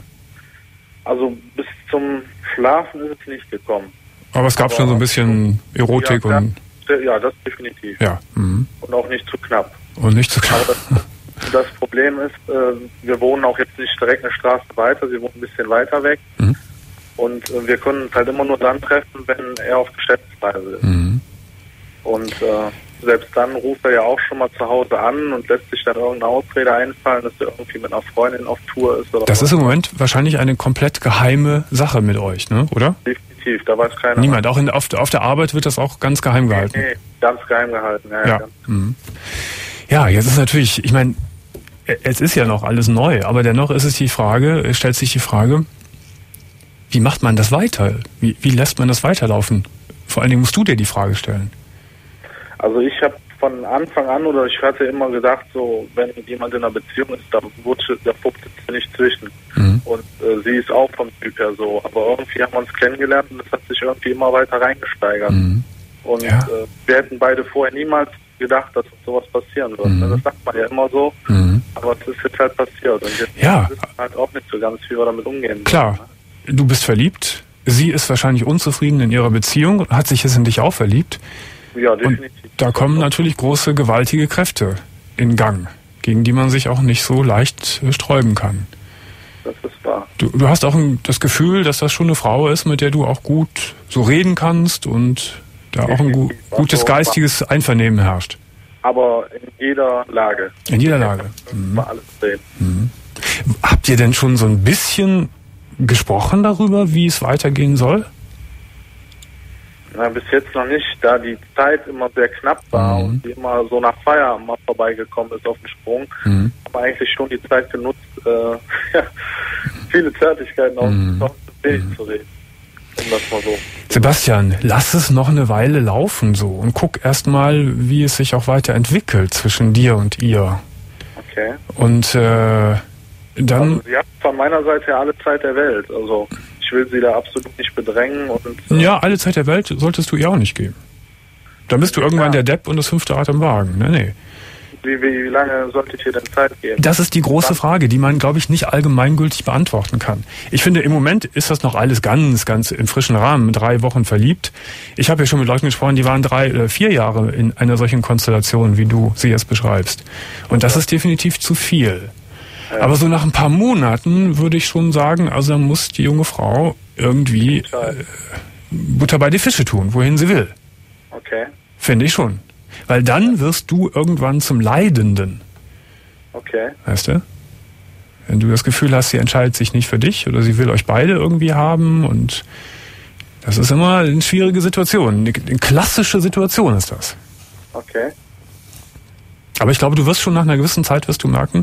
Also bis zum Schlafen ist es nicht gekommen. Aber es gab aber- schon so ein bisschen Erotik ja, und das, ja, das definitiv. ja. Mhm. Und auch nicht zu knapp. Und nicht zu klar. Aber das, das Problem ist, äh, wir wohnen auch jetzt nicht direkt eine Straße weiter, sie wohnen ein bisschen weiter weg. Mhm. Und äh, wir können uns halt immer nur dann treffen, wenn er auf Geschäftsreise ist. Mhm. Und äh, selbst dann ruft er ja auch schon mal zu Hause an und lässt sich dann irgendeine Ausrede einfallen, dass er irgendwie mit einer Freundin auf Tour ist. Oder Das was. ist im Moment wahrscheinlich eine komplett geheime Sache mit euch, ne? Oder? Definitiv, da weiß keiner. Niemand. Auch in, auf, auf der Arbeit wird das auch ganz geheim gehalten. Nee, ganz geheim gehalten. Ja, Ja. ganz- Mhm. Ja, jetzt ist natürlich, ich meine, es ist ja noch alles neu, aber dennoch ist es die Frage, es stellt sich die Frage, wie macht man das weiter? Wie, wie lässt man das weiterlaufen? Vor allen Dingen musst du dir die Frage stellen. Also ich habe von Anfang an, oder ich hatte immer gedacht, so wenn jemand in einer Beziehung ist, da rutscht der Fuchs jetzt nicht zwischen. Mhm. Und äh, sie ist auch vom Typ her so. Aber irgendwie haben wir uns kennengelernt und es hat sich irgendwie immer weiter reingesteigert. Mhm. Und Ja. äh, wir hätten beide vorher niemals gedacht, dass uns sowas passieren wird. Mhm. Das sagt man ja immer so, Mhm. aber es ist jetzt halt passiert. Und jetzt Ja. wissen wir halt auch nicht so ganz, wie wir damit umgehen. Klar, du bist verliebt, sie ist wahrscheinlich unzufrieden in ihrer Beziehung, hat sich jetzt in dich auch verliebt. Ja, Und definitiv. da kommen natürlich große, gewaltige Kräfte in Gang, gegen die man sich auch nicht so leicht äh, sträuben kann. Das ist wahr. Du, du hast auch ein, das Gefühl, dass das schon eine Frau ist, mit der du auch gut so reden kannst und da auch ein gu gutes geistiges Einvernehmen herrscht. Aber in jeder Lage. In jeder Lage. Mhm. Mal alles sehen. Habt ihr denn schon so ein bisschen gesprochen darüber, wie es weitergehen soll? Na, bis jetzt noch nicht, da die Zeit immer sehr knapp war Mhm. und die immer so nach Feierabend mal vorbeigekommen ist auf den Sprung, Mhm. haben wir eigentlich schon die Zeit genutzt, äh, ja, viele Zärtlichkeiten Mhm. aus dem Weg zu reden. Um das mal so. Sebastian, lass es noch eine Weile laufen so und guck erst mal, wie es sich auch weiterentwickelt zwischen dir und ihr. Okay. Und äh, dann... Also sie hat von meiner Seite her alle Zeit der Welt. Also ich will sie da absolut nicht bedrängen und äh, Ja, alle Zeit der Welt solltest du ihr auch nicht geben. Dann bist du irgendwann der Depp und das fünfte Rad am Wagen. Nee, nee. wie, wie, wie lange sollte ich ihr denn Zeit geben? Das ist die große Frage, die man, glaube ich, nicht allgemeingültig beantworten kann. Ich finde, im Moment ist das noch alles ganz, ganz im frischen Rahmen. Drei Wochen verliebt. Ich habe ja schon mit Leuten gesprochen, die waren drei oder vier Jahre in einer solchen Konstellation, wie du sie jetzt beschreibst. Und das ist definitiv zu viel. Aber so nach ein paar Monaten würde ich schon sagen, also muss die junge Frau irgendwie äh, Butter bei die Fische tun, wohin sie will. Okay, Finde ich schon. Weil dann wirst du irgendwann zum Leidenden. okay. Weißt du? Wenn du das Gefühl hast, sie entscheidet sich nicht für dich oder sie will euch beide irgendwie haben und das ist immer eine schwierige Situation. Eine, eine klassische Situation ist das. Okay. Aber ich glaube, du wirst schon nach einer gewissen Zeit wirst du merken,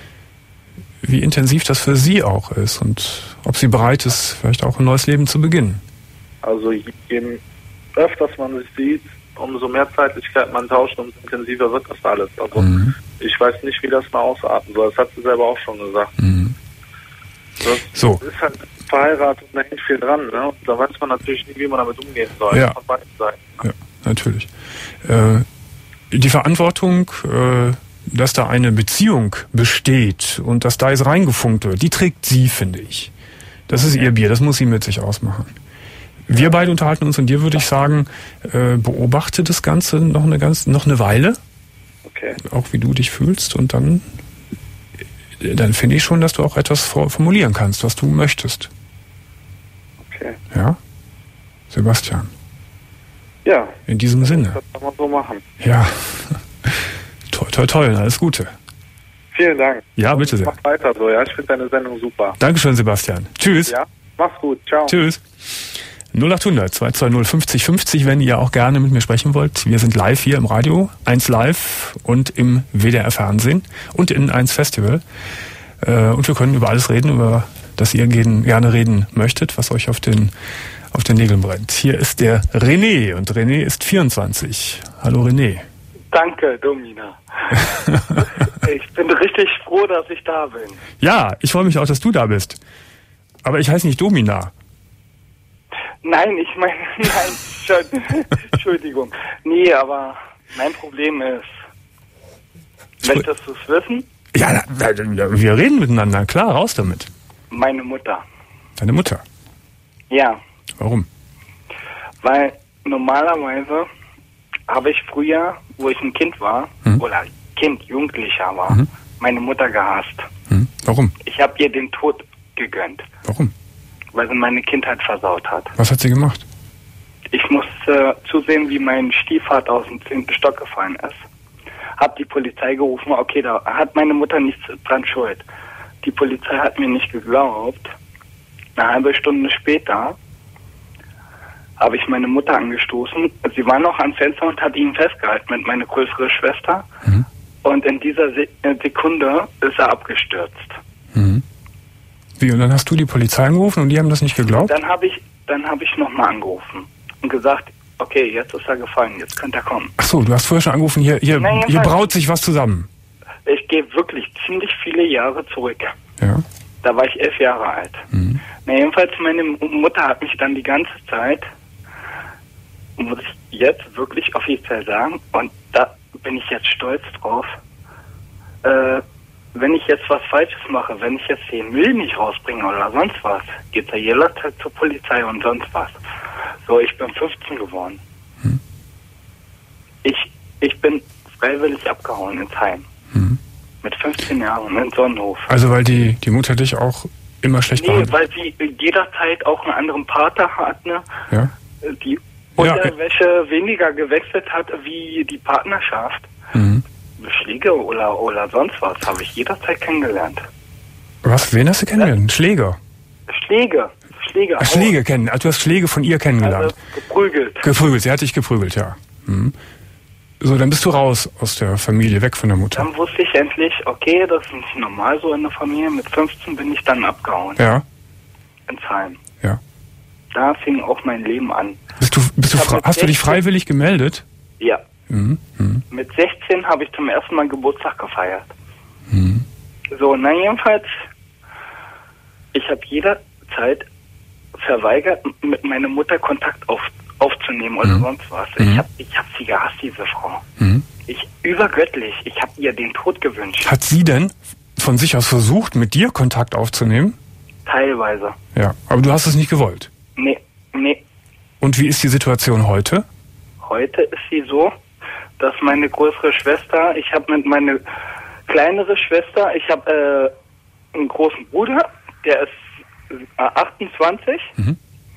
wie intensiv das für sie auch ist und ob sie bereit ist, vielleicht auch ein neues Leben zu beginnen. Also je öfters man sich sieht, umso mehr Zeitlichkeit man tauscht, umso intensiver wird das alles. Also mhm. ich weiß nicht, wie das mal ausarten soll. Das hat sie selber auch schon gesagt. Mhm. Das so. ist halt verheiratet und da hängt viel dran. Ne? Und da weiß man natürlich nicht, wie man damit umgehen soll. Ja, von beiden Seiten. Ja, natürlich. Äh, die Verantwortung, äh, dass da eine Beziehung besteht und dass da jetzt reingefunkt wird, die trägt sie, finde ich. Das ist ihr Bier, das muss sie mit sich ausmachen. Wir beide unterhalten uns und dir würde ich sagen, äh, beobachte das Ganze noch eine ganz, noch eine Weile. Okay. Auch wie du dich fühlst und dann, dann finde ich schon, dass du auch etwas formulieren kannst, was du möchtest. Okay. Ja? Sebastian. Ja. In diesem Sinne. Das kann man so machen. Ja. Toll, toll, toll. Alles Gute. Vielen Dank. Ja, bitte sehr. Mach weiter so, ja. Ich finde deine Sendung super. Dankeschön, Sebastian. Tschüss. Ja, mach's gut. Ciao. Tschüss. null acht hundert zwei zwei null fünfzig fünfzig, wenn ihr auch gerne mit mir sprechen wollt. Wir sind live hier im Radio, eins Live und im W D R Fernsehen und in eins Festival. Und wir können über alles reden, über das ihr gerne reden möchtet, was euch auf den, auf den Nägeln brennt. Hier ist der René und René ist vierundzwanzig. Hallo René. Danke, Domina. Ich bin richtig froh, dass ich da bin. Ja, ich freue mich auch, dass du da bist. Aber ich heiße nicht Domina. Nein, ich meine, nein, schon, Entschuldigung. Nee, aber mein Problem ist, möchtest du es wissen? Ja, wir reden miteinander, klar, raus damit. Meine Mutter. Deine Mutter? Ja. Warum? Weil normalerweise habe ich früher, wo ich ein Kind war, hm. oder Kind, Jugendlicher war, hm. meine Mutter gehasst. Hm. Warum? Ich habe ihr den Tod gegönnt. Warum? Weil sie meine Kindheit versaut hat. Was hat sie gemacht? Ich musste zusehen, wie mein Stiefvater aus dem zehnten Stock gefallen ist. Hab die Polizei gerufen, okay, da hat meine Mutter nichts dran schuld. Die Polizei hat mir nicht geglaubt. Eine halbe Stunde später habe ich meine Mutter angestoßen. Sie war noch am Fenster und hat ihn festgehalten mit meiner größeren Schwester. Mhm. Und in dieser Sekunde ist er abgestürzt. Mhm. Wie, und dann hast du die Polizei angerufen und die haben das nicht geglaubt? Dann habe ich, dann habe ich nochmal angerufen und gesagt, okay, jetzt ist er gefallen, jetzt könnte er kommen. Ach so, du hast vorher schon angerufen, hier, hier, Nein, hier braut sich was zusammen. Ich gehe wirklich ziemlich viele Jahre zurück. Ja. Da war ich elf Jahre alt. Mhm. Na, jedenfalls, meine Mutter hat mich dann die ganze Zeit, muss ich jetzt wirklich offiziell sagen, und da bin ich jetzt stolz drauf, äh, wenn ich jetzt was Falsches mache, wenn ich jetzt den Müll nicht rausbringe oder sonst was, geht er jederzeit zur Polizei und sonst was. So, ich bin fünfzehn geworden. Hm. Ich, ich bin freiwillig abgehauen ins Heim. Hm. Mit fünfzehn Jahren in Sonnenhof. Also weil die, die Mutter dich auch immer schlecht nee, behandelt? Weil sie jederzeit auch einen anderen Partner hat, ne? Ja. Die Unterwäsche ja, äh, weniger gewechselt hat wie die Partnerschaft. Mhm. Schläger oder, oder sonst was habe ich jederzeit kennengelernt. Was? Wen hast du kennengelernt? Ja. Schläger? Schläge. Schläge. Ach, Schläge kennen. Also du hast Schläge von ihr kennengelernt. Also geprügelt. Geprügelt. Sie hat dich geprügelt, ja. Mhm. So, dann bist du raus aus der Familie, weg von der Mutter. Dann wusste ich endlich, okay, das ist nicht normal so in der Familie. Mit fünfzehn bin ich dann abgehauen. Ja. Ins Heim. Ja. Da fing auch mein Leben an. Bist du, bist du fra- hast du dich freiwillig gemeldet? Ja. Mhm. Mhm. Mit sechzehn habe ich zum ersten Mal Geburtstag gefeiert. Mhm. So, na jedenfalls, ich habe jederzeit verweigert, mit meiner Mutter Kontakt auf, aufzunehmen oder mhm. sonst was. Ich habe ich hab sie gehasst, diese Frau. Mhm. Ich, übergöttlich, ich habe ihr den Tod gewünscht. Hat sie denn von sich aus versucht, mit dir Kontakt aufzunehmen? Teilweise. Ja, aber du hast es nicht gewollt? Nee, nee. Und wie ist die Situation heute? Heute ist sie so, dass meine größere Schwester, ich habe mit meiner kleinere Schwester, ich habe äh, einen großen Bruder, der ist äh, achtundzwanzig, mhm.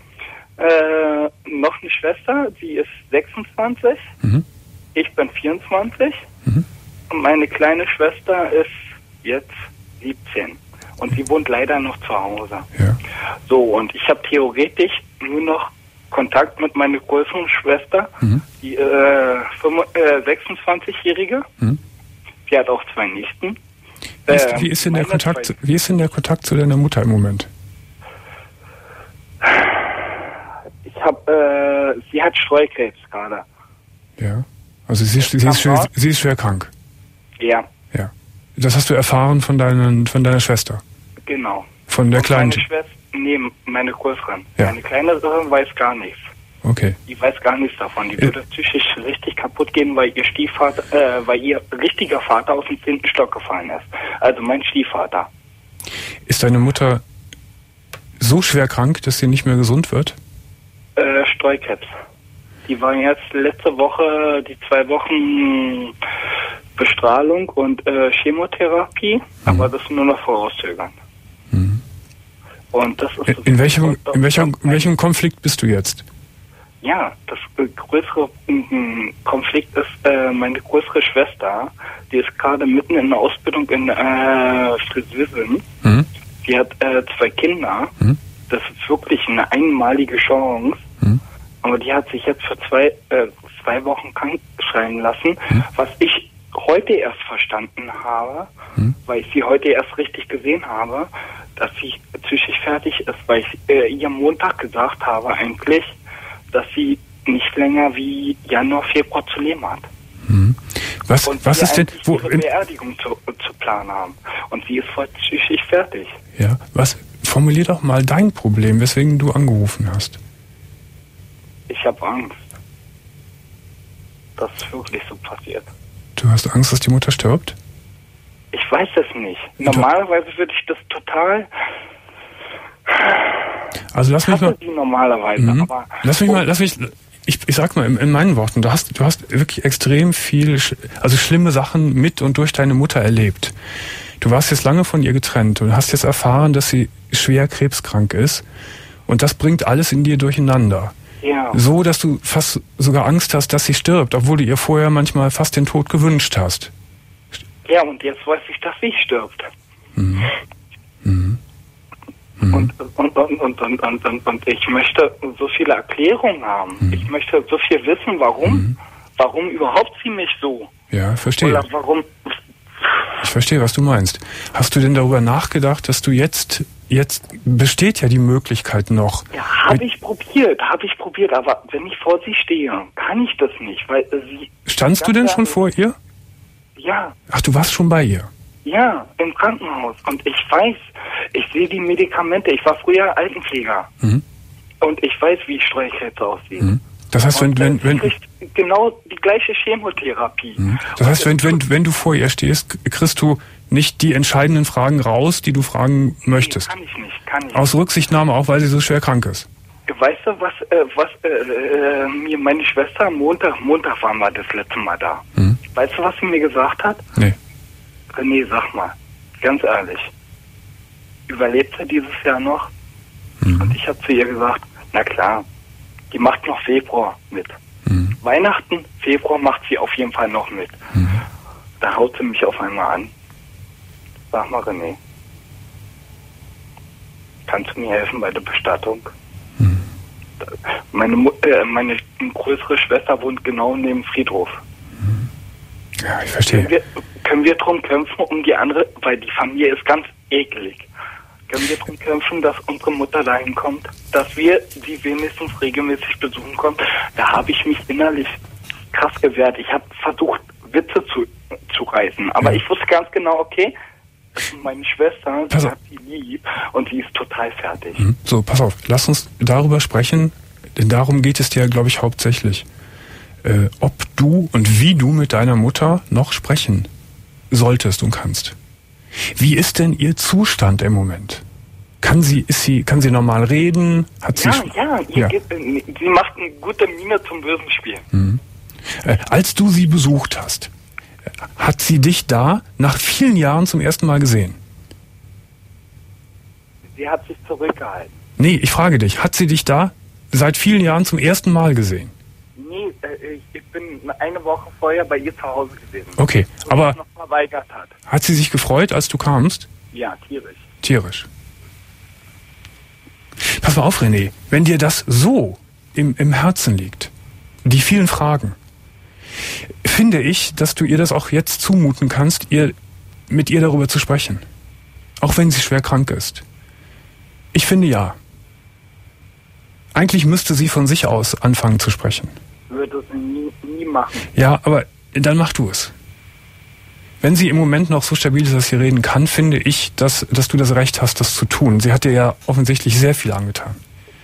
äh, noch eine Schwester, die ist sechsundzwanzig, mhm. ich bin vierundzwanzig mhm. und meine kleine Schwester ist jetzt siebzehn und sie wohnt leider noch zu Hause. Ja. So, und ich habe theoretisch nur noch Kontakt mit meiner größeren Schwester, mhm. die äh, sechsundzwanzigjährige. Mhm. Sie hat auch zwei Nichten. Wie ist, Äh, wie ist denn der meine Kontakt, zwei- zu- wie ist denn der Kontakt zu deiner Mutter im Moment? Ich habe, äh, sie hat Streukrebs gerade. Ja. Also sie, ist- sie, kam ist, schwer, raus. sie ist schwer krank. Ja, Ja. Das hast du erfahren von deinen, von deiner Schwester. genau. Von der Und kleinen. meine Schwester, nee, meine Größeren. Ja. Meine kleinere weiß gar nichts. Okay. Die weiß gar nichts davon. Die Äh. würde psychisch richtig kaputt gehen, weil ihr Stiefvater, äh, weil ihr richtiger Vater aus dem zehnten Stock gefallen ist. Also mein Stiefvater. Ist deine Mutter so schwer krank, dass sie nicht mehr gesund wird? Äh, Streukrebs. Die waren jetzt letzte Woche, die zwei Wochen Bestrahlung und äh, Chemotherapie, aber das nur noch vorauszögern. Mhm. Und das ist In, in, welchem, in, welchem, in welchem Konflikt bist du jetzt? Ja, das äh, größere ähm, Konflikt ist äh, meine größere Schwester, die ist gerade mitten in der Ausbildung in äh, Friseurin. Mhm. Die hat äh, zwei Kinder. Mhm. Das ist wirklich eine einmalige Chance. Mhm. Aber die hat sich jetzt für zwei, äh, zwei Wochen krank schreiben lassen, Mhm. was ich heute erst verstanden habe, Mhm. weil ich sie heute erst richtig gesehen habe, dass sie psychisch fertig ist, weil ich äh, ihr Montag gesagt habe eigentlich, dass sie nicht länger wie Januar, Februar zu leben hat. Mhm. Was, Und was wir ist denn, eigentlich wo, ihre in, Beerdigung zu, zu planen haben. Und sie ist voll psychisch fertig. ja, was, formulier doch mal dein Problem, weswegen du angerufen hast. Ich habe Angst, dass es wirklich so passiert. Du hast Angst, dass die Mutter stirbt? Ich weiß es nicht. Normalerweise würde ich das total... Also lass mich hasse mal, sie normalerweise, mhm. aber... lass mich mal, lass mich, ich, ich sag mal in, in meinen Worten, du hast, du hast wirklich extrem viel, sch- also schlimme Sachen mit und durch deine Mutter erlebt. Du warst jetzt lange von ihr getrennt und hast jetzt erfahren, dass sie schwer krebskrank ist. Und das bringt alles in dir durcheinander. Ja. So, dass du fast sogar Angst hast, dass sie stirbt, obwohl du ihr vorher manchmal fast den Tod gewünscht hast. Ja, und jetzt weiß ich, dass sie stirbt. Mhm. Mhm. Mhm. Und, und, und, und, und, und, und, und ich möchte so viele Erklärungen haben. Mhm. Ich möchte so viel wissen, warum. Mhm. Warum überhaupt sie mich so? Ja, verstehe. Oder warum... Ich verstehe, was du meinst. Hast du denn darüber nachgedacht, dass du jetzt, jetzt besteht ja die Möglichkeit noch. Ja, habe ich probiert, habe ich probiert, aber wenn ich vor sie stehe, kann ich das nicht, weil äh, sie... Standst du denn schon vor ihr? Ja, Ach, du warst schon bei ihr. ja, im Krankenhaus. Und ich weiß, ich sehe die Medikamente. Ich war früher Altenpfleger. Mhm. Und ich weiß, wie Streukrebs aussehen. Mhm. Das heißt, wenn, Und, wenn, äh, wenn, sie kriegt genau die gleiche Chemotherapie. Mhm. Das heißt, wenn, wenn, wenn du vor ihr stehst, kriegst du nicht die entscheidenden Fragen raus, die du fragen möchtest. Nee, kann ich nicht, kann ich Aus Rücksichtnahme auch, weil sie so schwer krank ist. nicht. Weißt du, was, äh, was äh, äh, mir meine Schwester am Montag, Montag waren wir das letzte Mal da. Mhm. Weißt du, was sie mir gesagt hat? Nee. René, sag mal, ganz ehrlich, überlebt sie dieses Jahr noch? Mhm. Und ich habe zu ihr gesagt, na klar, die macht noch Februar mit. Mhm. Weihnachten, Februar macht sie auf jeden Fall noch mit. Mhm. Da haut sie mich auf einmal an. Sag mal, René, kannst du mir helfen bei der Bestattung? Mhm. Meine, Mu- äh, meine größere Schwester wohnt genau neben dem Friedhof. Ja, ich verstehe. Können wir, können wir drum kämpfen, um die andere, weil die Familie ist ganz eklig. Können wir drum kämpfen, dass unsere Mutter dahin kommt, dass wir sie wenigstens regelmäßig besuchen kommen? Da habe ich mich innerlich krass gewehrt. Ich habe versucht, Witze zu, zu reißen, aber Ja. ich wusste ganz genau, okay, das ist meine Schwester, Pass sie auf. hat sie lieb und sie ist total fertig. Mhm. So, pass auf, lass uns darüber sprechen, denn darum geht es dir, glaube ich, hauptsächlich. Äh, ob du und wie du mit deiner Mutter noch sprechen solltest und kannst. Wie ist denn ihr Zustand im Moment? Kann sie, ist sie, kann sie normal reden? Hat sie Ja, sch- ja, ihr ja. Geht, äh, sie macht eine gute Miene zum bösen Spiel. Mhm. Äh, als du sie besucht hast, äh, hat sie dich da nach vielen Jahren zum ersten Mal gesehen? Sie hat sich zurückgehalten. Nee, ich frage dich, hat sie dich da seit vielen Jahren zum ersten Mal gesehen? Nee, äh, ich, ich bin eine Woche vorher bei ihr zu Hause gewesen. Okay, Wo aber sie noch verweigert hat. hat sie sich gefreut, als du kamst? Ja, tierisch. Tierisch. Pass mal auf, René, wenn dir das so im, im Herzen liegt, die vielen Fragen, finde ich, dass du ihr das auch jetzt zumuten kannst, ihr mit ihr darüber zu sprechen. Auch wenn sie schwer krank ist. Ich finde ja. Eigentlich müsste sie von sich aus anfangen zu sprechen. Würde sie nie, nie machen. Ja, aber dann mach du es. Wenn sie im Moment noch so stabil ist, dass sie reden kann, finde ich, dass, dass du das Recht hast, das zu tun. Sie hat dir ja offensichtlich sehr viel angetan.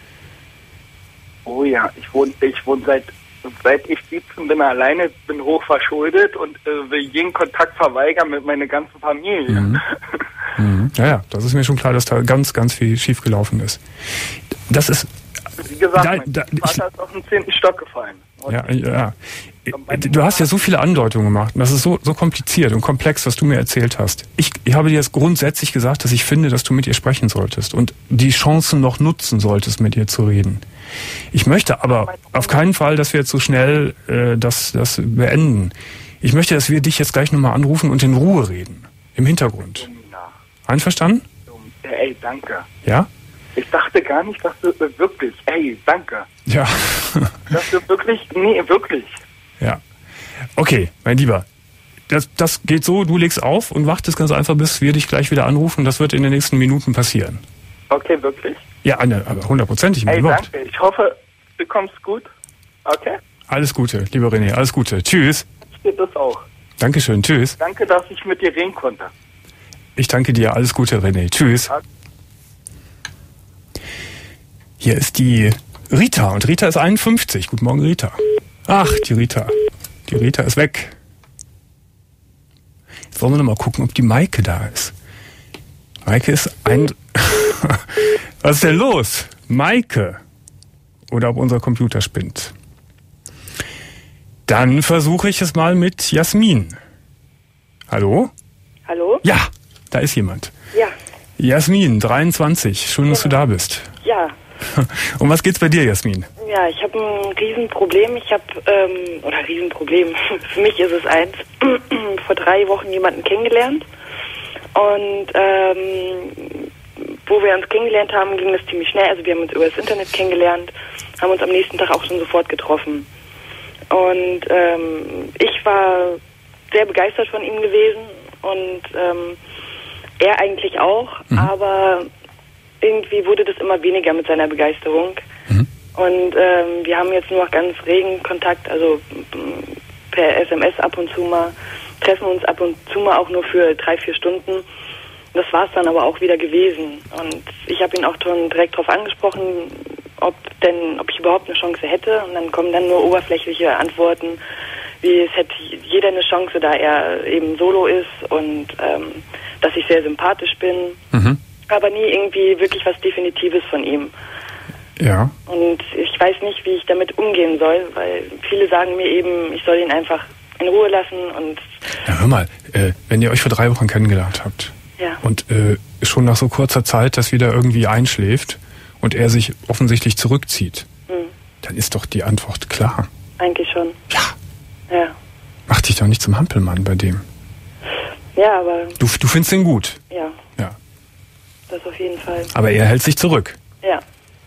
Oh ja, ich wohne, ich wohne seit, seit ich siebzehn bin alleine, bin hochverschuldet und äh, will jeden Kontakt verweigern mit meiner ganzen Familie. Mhm. Mhm. Ja, ja, das ist mir schon klar, dass da ganz, ganz viel schiefgelaufen ist. Das ist... Wie gesagt, da, mein da, Vater ist auf den zehnten Stock gefallen. Und ja, ja. Du hast ja so viele Andeutungen gemacht. Das ist so, so kompliziert und komplex, was du mir erzählt hast. Ich, ich habe dir jetzt grundsätzlich gesagt, dass ich finde, dass du mit ihr sprechen solltest und die Chancen noch nutzen solltest, mit ihr zu reden. Ich möchte aber auf keinen Fall, dass wir jetzt so schnell äh, das, das beenden. Ich möchte, dass wir dich jetzt gleich nochmal anrufen und in Ruhe reden. Im Hintergrund. Einverstanden? Ey, danke. Ja? Ich dachte gar nicht, dass du äh, wirklich, ey, danke. Ja. Dass du wirklich, nee, wirklich. Ja. Okay, mein Lieber. Das, das geht so, du legst auf und wartest ganz einfach, bis wir dich gleich wieder anrufen. Das wird in den nächsten Minuten passieren. Okay, wirklich? Ja, ne, aber hundertprozentig. Ey, danke. Ich hoffe, du kommst gut. Okay? Alles Gute, lieber René, alles Gute. Tschüss. Ich dir das auch. Dankeschön, tschüss. Danke, dass ich mit dir reden konnte. Ich danke dir, alles Gute, René. Tschüss. Okay. Hier ist die Rita und Rita ist einundfünfzig. Guten Morgen, Rita. Ach, die Rita. Die Rita ist weg. Jetzt wollen wir noch mal gucken, ob die Maike da ist. Maike ist ein... Was ist denn los? Maike. Oder ob unser Computer spinnt. Dann versuche ich es mal mit Jasmin. Hallo? Hallo? Ja, da ist jemand. Ja. Jasmin, dreiundzwanzig. Schön, dass ja. du da bist. Ja. Um was geht's bei dir, Jasmin? Ja, ich habe ein Riesenproblem. Ich habe, ähm, oder Riesenproblem, für mich ist es eins, vor drei Wochen jemanden kennengelernt. Und ähm, wo wir uns kennengelernt haben, ging das ziemlich schnell. Also wir haben uns über das Internet kennengelernt, haben uns am nächsten Tag auch schon sofort getroffen. Und ähm, ich war sehr begeistert von ihm gewesen und ähm, er eigentlich auch, mhm. aber irgendwie wurde das immer weniger mit seiner Begeisterung. Mhm. Und ähm, wir haben jetzt nur noch ganz regen Kontakt, also per S M S ab und zu mal, treffen uns ab und zu mal auch nur für drei, vier Stunden. Das war es dann aber auch wieder gewesen. Und ich habe ihn auch schon direkt darauf angesprochen, ob denn, ob ich überhaupt eine Chance hätte. Und dann kommen dann nur oberflächliche Antworten, wie es hätte jeder eine Chance, da er eben solo ist und ähm, dass ich sehr sympathisch bin. Mhm. Aber nie irgendwie wirklich was Definitives von ihm. Ja. Und ich weiß nicht, wie ich damit umgehen soll, weil viele sagen mir eben, ich soll ihn einfach in Ruhe lassen und... Ja, hör mal, äh, wenn ihr euch vor drei Wochen kennengelernt habt ja. und äh, schon nach so kurzer Zeit das wieder irgendwie einschläft und er sich offensichtlich zurückzieht, hm. dann ist doch die Antwort klar. Eigentlich schon. Ja. Ja. Mach dich doch nicht zum Hampelmann bei dem. Ja, aber... Du, du findest ihn gut. Ja. Ja. Das auf jeden Fall. Aber er hält sich zurück. Ja.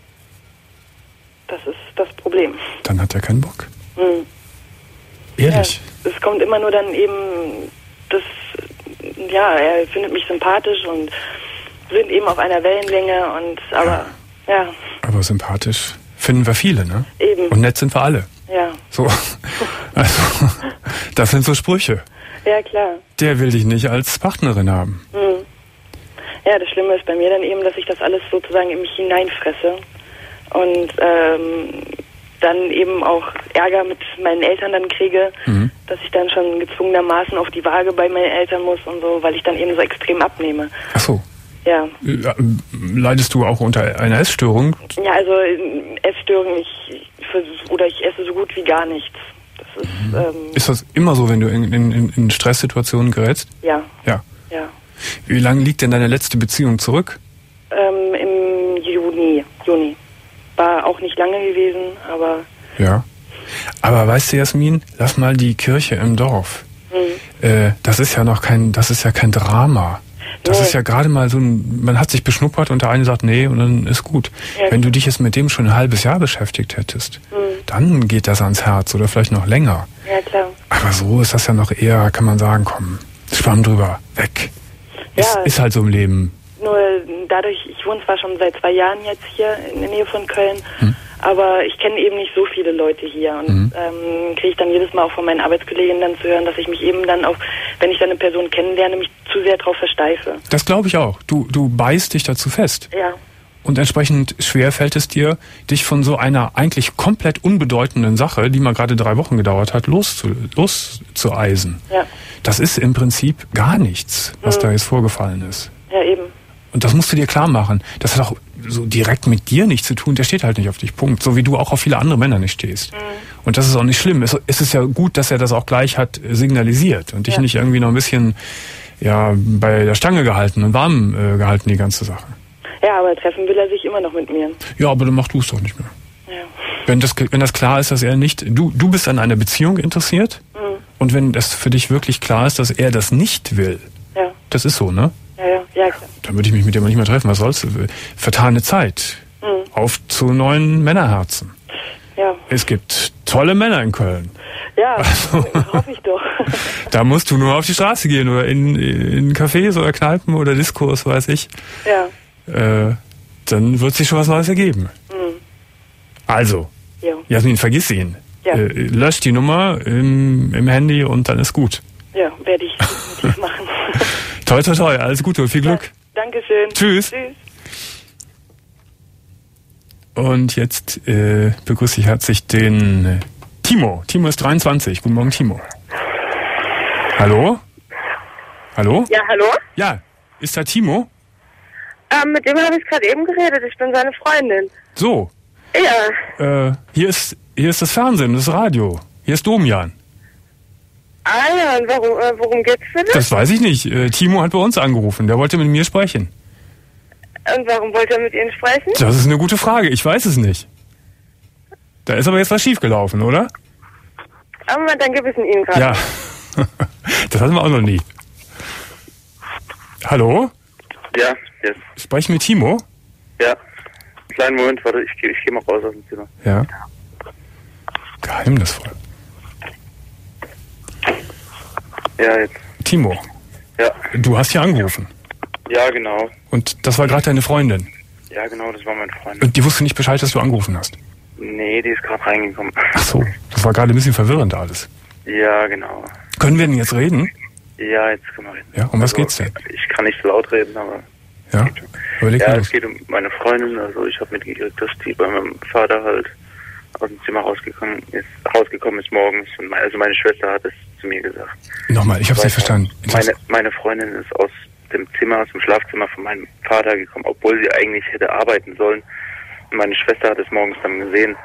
Das ist das Problem. Dann hat er keinen Bock. Hm. Ehrlich? Ja, es kommt immer nur dann eben das, ja, er findet mich sympathisch und sind eben auf einer Wellenlänge und, aber, ja. ja. Aber sympathisch finden wir viele, ne? Eben. Und nett sind wir alle. Ja. So. Also, das sind so Sprüche. Ja, klar. Der will dich nicht als Partnerin haben. Hm. Ja, das Schlimme ist bei mir dann eben, dass ich das alles sozusagen in mich hineinfresse und ähm, dann eben auch Ärger mit meinen Eltern dann kriege, mhm. dass ich dann schon gezwungenermaßen auf die Waage bei meinen Eltern muss und so, weil ich dann eben so extrem abnehme. Ach so. Ja. Leidest du auch unter einer Essstörung? Ja, also Essstörung, ich versuch, oder ich esse so gut wie gar nichts. Das ist, mhm. ähm, ist das immer so, wenn du in, in, in Stresssituationen gerätst? Ja. Ja. Ja. Wie lange liegt denn deine letzte Beziehung zurück? Ähm, im Juni. Juni. War auch nicht lange gewesen, aber... Ja. Aber weißt du, Jasmin, lass mal die Kirche im Dorf. Mhm. Äh, das ist ja noch kein, das ist ja kein Drama. Das nee. ist ja gerade mal so ein, man hat sich beschnuppert und der eine sagt nee und dann ist gut. Ja. Wenn du dich jetzt mit dem schon ein halbes Jahr beschäftigt hättest, mhm. dann geht das ans Herz oder vielleicht noch länger. Ja, klar. Aber so ist das ja noch eher, kann man sagen, komm, schwamm drüber, weg. Ja. Ist, ist halt so im Leben. Nur dadurch, ich wohne zwar schon seit zwei Jahren jetzt hier in der Nähe von Köln, hm. aber ich kenne eben nicht so viele Leute hier und hm. ähm, kriege ich dann jedes Mal auch von meinen Arbeitskolleginnen dann zu hören, dass ich mich eben dann auch, wenn ich dann eine Person kennenlerne, mich zu sehr drauf versteife. Das glaube ich auch. Du, du beißt dich dazu fest. Ja. Und entsprechend schwer fällt es dir, dich von so einer eigentlich komplett unbedeutenden Sache, die mal gerade drei Wochen gedauert hat, loszu, loszueisen. Ja. Das ist im Prinzip gar nichts, was hm. da jetzt vorgefallen ist. Ja, eben. Und das musst du dir klar machen. Das hat auch so direkt mit dir nichts zu tun. Der steht halt nicht auf dich. Punkt. So wie du auch auf viele andere Männer nicht stehst. Mhm. Und das ist auch nicht schlimm. Es, es ist ja gut, dass er das auch gleich hat signalisiert und dich ja. nicht irgendwie noch ein bisschen ja bei der Stange gehalten und warm äh, gehalten, die ganze Sache. Ja, aber treffen will er sich immer noch mit mir. Ja, aber dann mach du es doch nicht mehr. Ja. Wenn das, wenn das klar ist, dass er nicht... Du, du bist an einer Beziehung interessiert mhm. und wenn das für dich wirklich klar ist, dass er das nicht will, ja. das ist so, ne? Ja, ja, ja, klar. Dann würde ich mich mit dem nicht mehr treffen. Was soll's? Vertane Zeit. Mhm. Auf zu neuen Männerherzen. Ja. Es gibt tolle Männer in Köln. Ja, also, hoffe ich doch. Da musst du nur auf die Straße gehen oder in, in Cafés oder Kneipen oder Diskos, weiß ich. Ja. Äh, dann wird sich schon was Neues ergeben. Mhm. Also, ja. Jasmin, vergiss ihn. Ja. Äh, lösch die Nummer im, im Handy und dann ist gut. Ja, werde ich definitiv machen. Toi, toi, toi, alles Gute, viel Glück. Ja, Dankeschön. Tschüss. Tschüss. Und jetzt äh, begrüße ich herzlich den äh, Timo. Timo ist dreiundzwanzig. Guten Morgen, Timo. Hallo? Hallo? Ja, hallo? Ja, ist da Timo? Ähm, mit dem habe ich gerade eben geredet. Ich bin seine Freundin. So. Ja. Äh, hier ist hier ist das Fernsehen, das Radio. Hier ist Domian. Ah ja, und warum, äh, worum geht's bitte? Das weiß ich nicht. Äh, Timo hat bei uns angerufen. Der wollte mit mir sprechen. Und warum wollte er mit Ihnen sprechen? Das ist eine gute Frage. Ich weiß es nicht. Da ist aber jetzt was schiefgelaufen, oder? Aber Moment, dann gib es Ihnen gerade. Ja. Das hatten wir auch noch nie. Hallo? Ja, jetzt. Sprech mit Timo? Ja. Kleinen Moment, warte, ich, ich gehe mal raus aus dem Zimmer. Ja. Geheimnisvoll. Ja, jetzt. Timo. Ja. Du hast hier angerufen. Ja, genau. Und das war gerade deine Freundin. Ja, genau, das war mein Freund. Und die wusste nicht Bescheid, dass du angerufen hast? Nee, die ist gerade reingekommen. Ach so, das war gerade ein bisschen verwirrend alles. Ja, genau. Können wir denn jetzt reden? Ja, jetzt können wir reden. Ja, um was also, geht's denn? Ich kann nicht so laut reden, aber... Ja, überleg ja, mal es los. geht um meine Freundin. Also ich habe mitgekriegt, dass die bei meinem Vater halt aus dem Zimmer rausgekommen ist, rausgekommen ist morgens. Und meine, also meine Schwester hat es zu mir gesagt. Nochmal, ich hab's nicht verstanden. Meine, meine Freundin ist aus dem Zimmer, aus dem Schlafzimmer von meinem Vater gekommen, obwohl sie eigentlich hätte arbeiten sollen. Und meine Schwester hat es morgens dann gesehen.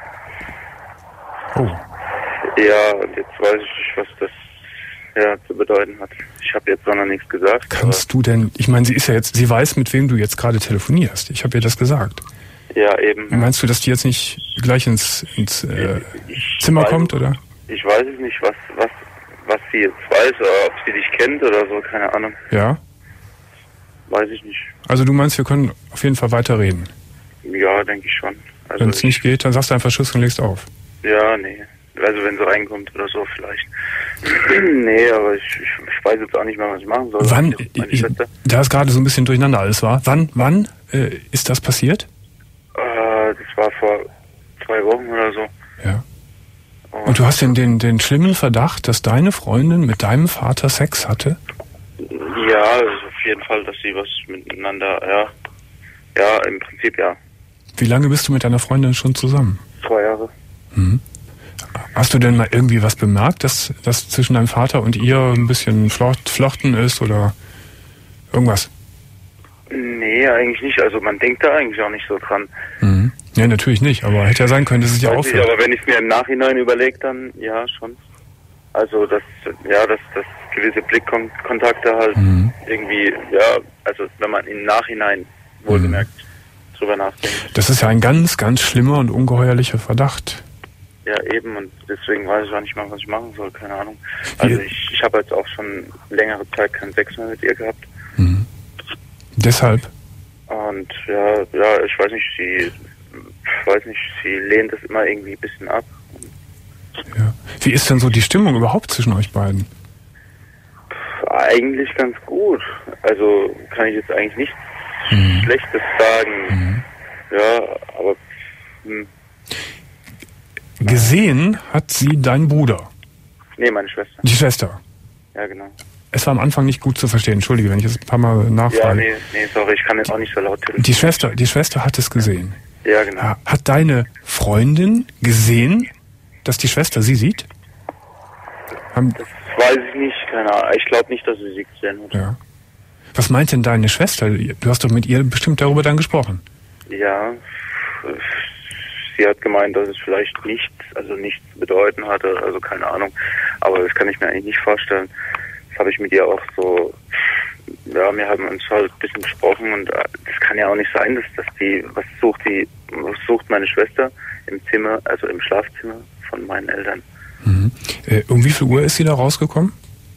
Oh. Ja, und jetzt weiß ich nicht, was das ja, zu bedeuten hat. Ich habe jetzt noch nichts gesagt. Kannst du denn, ich meine, sie ist ja jetzt, sie weiß, mit wem du jetzt gerade telefonierst. Ich habe ihr das gesagt. Ja, eben. Meinst du, dass die jetzt nicht gleich ins, ins äh, ich Zimmer weiß, kommt, oder? Ich weiß es nicht, was, was, was sie jetzt weiß, oder ob sie dich kennt oder so, keine Ahnung. Ja? Weiß ich nicht. Also du meinst, wir können auf jeden Fall weiterreden? Ja, denke ich schon. Also wenn es nicht geht, dann sagst du einfach Tschüss und legst auf. Ja, nee. Also wenn sie reinkommt oder so vielleicht. Nee, aber ich, ich, ich weiß jetzt auch nicht mehr, was ich machen soll. Wann, ich, da es gerade so ein bisschen durcheinander alles war, wann, wann äh, ist das passiert? Äh, das war vor zwei Wochen oder so. Ja. Und, Und du hast den, den, den schlimmen Verdacht, dass deine Freundin mit deinem Vater Sex hatte? Ja, also auf jeden Fall, dass sie was miteinander, ja. Ja, im Prinzip ja. Wie lange bist du mit deiner Freundin schon zusammen? Zwei Jahre. Mhm. Hast du denn mal irgendwie was bemerkt, dass das zwischen deinem Vater und ihr ein bisschen flocht, flochten ist oder irgendwas? Nee, eigentlich nicht. Also man denkt da eigentlich auch nicht so dran. Mhm. Ja, natürlich nicht, aber hätte ja sein können, dass es ja aufhört. Aber wenn ich es mir im Nachhinein überlege, dann ja schon. Also dass ja, dass, dass gewisse Blickkontakte halt mhm. irgendwie, ja, also wenn man im Nachhinein wohlgemerkt mhm. drüber nachdenkt. Das ist ja ein ganz, ganz schlimmer und ungeheuerlicher Verdacht. Ja, eben, und deswegen weiß ich auch nicht mal, was ich machen soll, keine Ahnung. Also ich, ich habe jetzt auch schon längere Zeit keinen Sex mehr mit ihr gehabt. Mhm. Deshalb? Und ja, ja, ich weiß nicht, sie, ich weiß nicht, sie lehnt das immer irgendwie ein bisschen ab. Ja. Wie ist denn so die Stimmung überhaupt zwischen euch beiden? Eigentlich ganz gut. Also kann ich jetzt eigentlich nichts mhm. Schlechtes sagen. Mhm. Ja, aber... Hm. Gesehen hat sie deinen Bruder? Nee, meine Schwester. Die Schwester? Ja, genau. Es war am Anfang nicht gut zu verstehen. Entschuldige, wenn ich es ein paar Mal nachfrage. Ja, nee, nee, sorry, ich kann jetzt auch nicht so laut telefonieren. Die Schwester, die Schwester hat es gesehen? Ja, genau. Hat deine Freundin gesehen, dass die Schwester sie sieht? Haben das weiß ich nicht, keine Ahnung. Ich glaube nicht, dass sie sie gesehen hat. Ja. Was meint denn deine Schwester? Du hast doch mit ihr bestimmt darüber dann gesprochen. Ja, sie hat gemeint, dass es vielleicht nichts, also nichts zu bedeuten hatte, also keine Ahnung. Aber das kann ich mir eigentlich nicht vorstellen. Das habe ich mit ihr auch so, ja, wir haben uns halt ein bisschen gesprochen und das kann ja auch nicht sein, dass, dass die, was sucht die, was sucht meine Schwester im Zimmer, also im Schlafzimmer von meinen Eltern. Mhm. Äh, um wie viel Uhr ist sie da rausgekommen?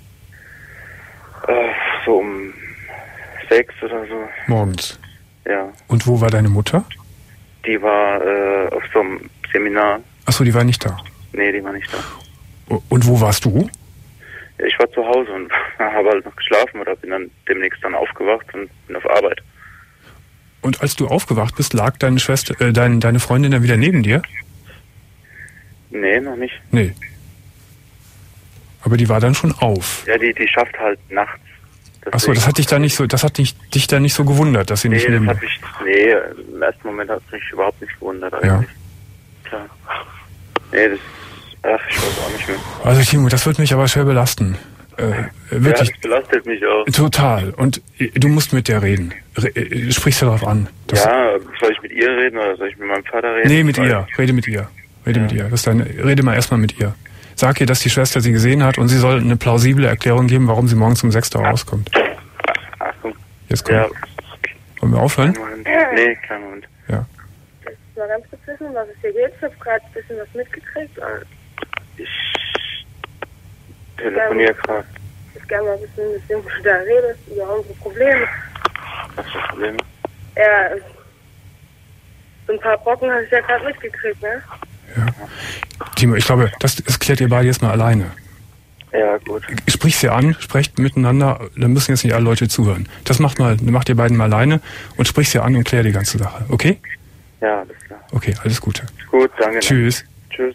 Äh, so um sechs oder so. Morgens? Ja. Und wo war deine Mutter? Die war äh, auf so einem Seminar. Achso, die war nicht da? Nee, die war nicht da. Und wo warst du? Ich war zu Hause und habe halt noch geschlafen oder bin dann demnächst dann aufgewacht und bin auf Arbeit. Und als du aufgewacht bist, lag deine Schwester, äh, dein, deine Freundin dann wieder neben dir? Nee, noch nicht. Nee. Aber die war dann schon auf? Ja, die, die schafft halt nachts. Achso, das hat dich da nicht so, das hat dich, dich da nicht so gewundert, dass sie nee, nicht neben das hat mich, nee, im ersten Moment hat es mich überhaupt nicht gewundert eigentlich. Ja. Klar. Nee, das, ach, ich weiß auch nicht mehr. Also Timo, das wird mich aber schwer belasten. Äh, wirklich. Ja, das belastet mich auch. Total. Und du musst mit der reden. Re sprichst du darauf an. Ja, soll ich mit ihr reden oder soll ich mit meinem Vater reden? Nee, mit ihr. Rede mit ihr. Rede ja. mit ihr. Das ist deine, rede mal erstmal mit ihr. Sag ihr, dass die Schwester sie gesehen hat und sie soll eine plausible Erklärung geben, warum sie morgens um sechs da rauskommt. Achtung. Jetzt kommt. Ja. Wollen wir aufhören? Nee, kleinen Moment. Ja. Ich mal ganz kurz wissen, was es hier geht. Ich habe gerade ein bisschen was mitgekriegt. Ich telefoniere gerade. Ich würde gerne mal ein bisschen mit dem, wo du da redest, über unsere Probleme. Was für Probleme? Ja, so ein paar Brocken habe ich ja gerade mitgekriegt, ne? Ja. Timo, ich glaube, das, das klärt ihr beide jetzt mal alleine. Ja, gut. Sprich sie an, sprecht miteinander, da müssen jetzt nicht alle Leute zuhören. Das macht mal, macht ihr beiden mal alleine und sprich sie an und klär die ganze Sache, okay? Ja, alles klar. Okay, alles Gute. Gut, danke. Tschüss. Tschüss.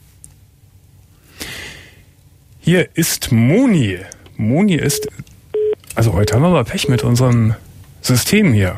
Hier ist Moni. Moni ist, also heute haben wir aber Pech mit unserem System hier.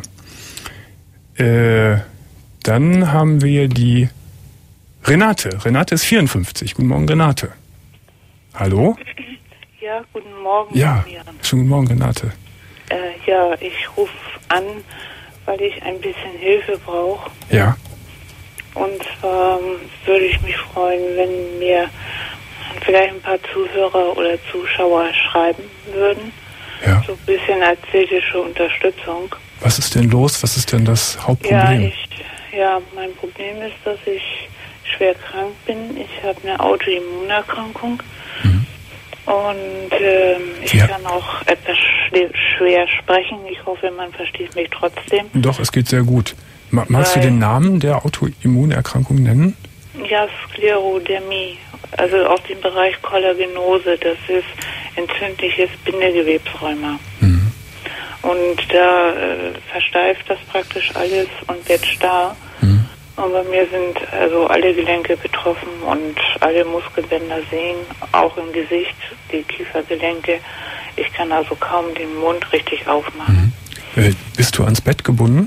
Äh, dann haben wir die Renate. Renate ist vierundfünfzig. Guten Morgen, Renate. Hallo? Ja, guten Morgen. Ja, schönen guten Morgen, Renate. Äh, ja, ich rufe an, weil ich ein bisschen Hilfe brauche. Ja. Und zwar würde ich mich freuen, wenn mir vielleicht ein paar Zuhörer oder Zuschauer schreiben würden. Ja. So ein bisschen als seelische Unterstützung. Was ist denn los? Was ist denn das Hauptproblem? Ja, ich, ja, mein Problem ist, dass ich schwer krank bin. Ich habe eine Autoimmunerkrankung. Mhm. Und ähm, ich ja. kann auch etwas schwer sprechen. Ich hoffe, man versteht mich trotzdem. Doch, es geht sehr gut. Ma magst Weil, du den Namen der Autoimmunerkrankung nennen? Ja, Sklerodermie. Also aus dem Bereich Kollagenose. Das ist entzündliches Bindegewebsrheuma. Mhm. Und da äh, versteift das praktisch alles und wird starr. Mhm. Und bei mir sind also alle Gelenke betroffen und alle Muskelbänder sehen, auch im Gesicht, die Kiefergelenke. Ich kann also kaum den Mund richtig aufmachen. Mhm. Äh, bist du ans Bett gebunden?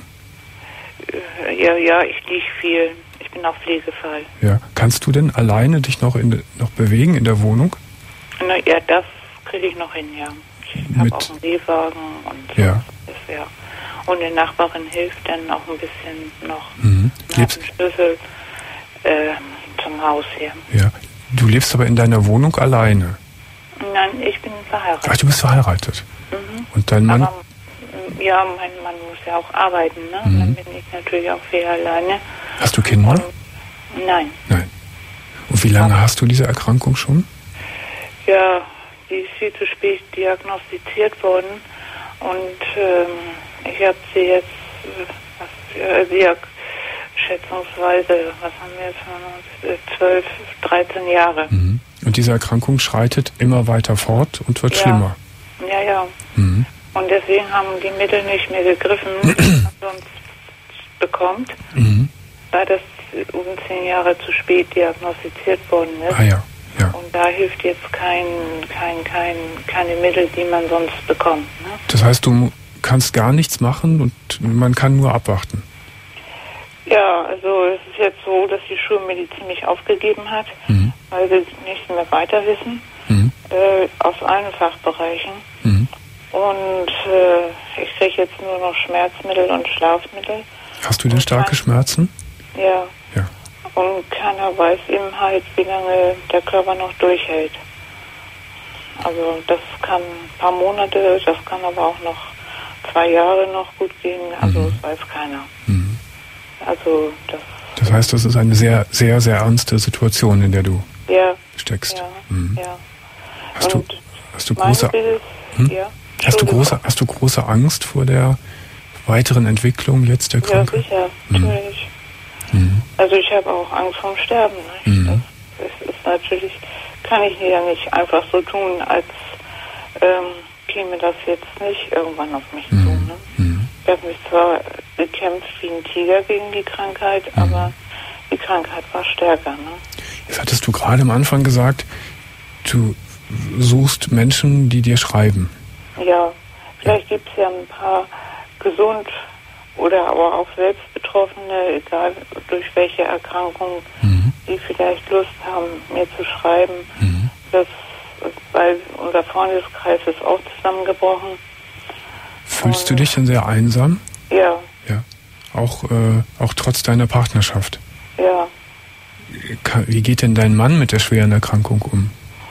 Äh, ja, ja, ich liege viel. Ich bin auch Pflegefall. Ja. Kannst du denn alleine dich noch, in, noch bewegen in der Wohnung? Na ja, das kriege ich noch hin, ja. Ich habe auch einen Gehwagen und ja. das, ja. Und die Nachbarin hilft dann auch ein bisschen noch. Mhm. Lebst einen Schlüssel äh, zum Haus her. Ja. Du lebst aber in deiner Wohnung alleine? Nein, ich bin verheiratet. Ach, du bist verheiratet. Mhm. Und dein Mann? Aber, ja, mein Mann muss ja auch arbeiten, ne? Mhm. Dann bin ich natürlich auch viel alleine. Hast du Kinder? Und, nein. Nein. Und wie lange aber, hast du diese Erkrankung schon? Ja, die ist viel zu spät diagnostiziert worden. Und ähm, ich habe sie jetzt, äh, sie schätzungsweise, was haben wir jetzt von uns, zwölf, dreizehn Jahre. Mhm. Und diese Erkrankung schreitet immer weiter fort und wird ja. schlimmer. Ja, ja. Mhm. Und deswegen haben die Mittel nicht mehr gegriffen, die man sonst bekommt, mhm. weil das um zehn Jahre zu spät diagnostiziert worden ist. Ah ja, ja. Und da hilft jetzt kein, kein, kein, keine Mittel, die man sonst bekommt. Ne? Das heißt, du kannst gar nichts machen und man kann nur abwarten. Ja, also es ist jetzt so, dass die Schulmedizin mich aufgegeben hat, mhm. weil sie nicht mehr weiter wissen, mhm. äh, aus allen Fachbereichen. Mhm. Und äh, ich kriege jetzt nur noch Schmerzmittel und Schlafmittel. Hast du denn starke kein, Schmerzen? Ja. ja. Und keiner weiß eben halt, wie lange der Körper noch durchhält. Also das kann ein paar Monate, das kann aber auch noch zwei Jahre noch gut gehen. Also mhm. das weiß keiner. Mhm. Also das... Das heißt, das ist eine sehr, sehr, sehr ernste Situation, in der du ja, steckst. Ja, mhm. ja. Hast und du, hast du große... Bild, hm? ja, hast du große, hast du große Angst vor der weiteren Entwicklung jetzt der Krankheit? Ja, sicher, natürlich. Mhm. Also ich habe auch Angst vorm Sterben. Nicht? Mhm. Das, das ist natürlich, kann ich ja nicht einfach so tun, als ähm, käme das jetzt nicht irgendwann auf mich mhm. zu. Ne? Mhm. Ich habe mich zwar gekämpft wie ein Tiger gegen die Krankheit, mhm. aber die Krankheit war stärker. Ne? Jetzt hattest du gerade am Anfang gesagt, du suchst Menschen, die dir schreiben. Ja, vielleicht gibt es ja ein paar gesund oder aber auch selbst Betroffene, egal durch welche Erkrankung, mhm. die vielleicht Lust haben, mir zu schreiben. Mhm. Das, weil unser Freundeskreis ist auch zusammengebrochen. Fühlst Und du dich denn sehr einsam? Ja. Ja. Auch, äh, auch trotz deiner Partnerschaft? Ja. Wie geht denn dein Mann mit der schweren Erkrankung um?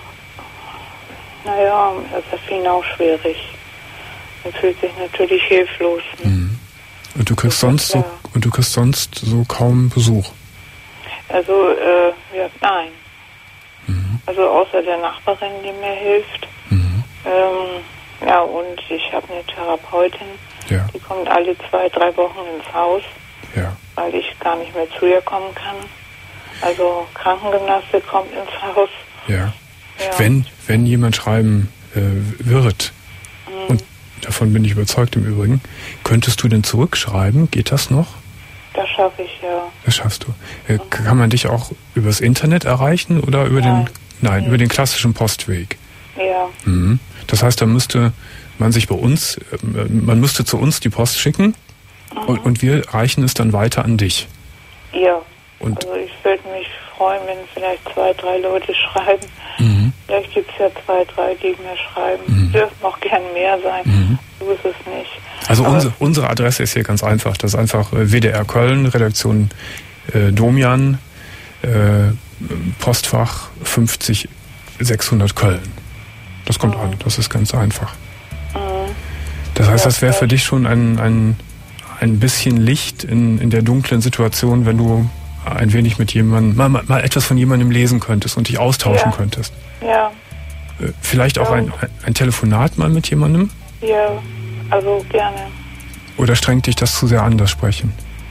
Naja, das ist für ihn auch schwierig. Er fühlt sich natürlich hilflos. Ne? Mhm. Und du kriegst sonst so, und du kriegst sonst so kaum Besuch? Also, äh, ja, nein. Mhm. Also außer der Nachbarin, die mir hilft. Mhm. Ähm, ja, und ich habe eine Therapeutin, ja. die kommt alle zwei, drei Wochen ins Haus, ja. weil ich gar nicht mehr zu ihr kommen kann. Also Krankengymnaste kommt ins Haus. Ja. ja. Wenn, wenn jemand schreiben äh, wird, mhm. und davon bin ich überzeugt im Übrigen, könntest du denn zurückschreiben? Geht das noch? Das schaffe ich, ja. Das schaffst du. Äh, mhm. Kann man dich auch übers Internet erreichen oder über nein. den nein, mhm. über den klassischen Postweg? Ja. Mhm. Das heißt, da müsste man sich bei uns, äh, man müsste zu uns die Post schicken mhm. und, und wir reichen es dann weiter an dich. Ja. Und also ich würde mich freuen, wenn vielleicht zwei, drei Leute schreiben. Mhm. Vielleicht gibt es ja zwei, drei, die mir schreiben. Mhm. Dürfen auch gern mehr sein. Mhm. So ist es nicht. Also unsere, unsere Adresse ist hier ganz einfach. Das ist einfach äh, W D R Köln, Redaktion äh, Domian, äh, Postfach fünfzig sechshundert Köln. Das kommt mhm. an. Das ist ganz einfach. Mhm. Das heißt, ja, das wäre für dich schon ein, ein, ein bisschen Licht in, in der dunklen Situation, wenn du ein wenig mit jemandem, mal, mal etwas von jemandem lesen könntest und dich austauschen ja. könntest. Ja. Vielleicht auch ja. ein, ein Telefonat mal mit jemandem? Ja, also gerne. Oder strengt dich das zu sehr an, das Sprechen?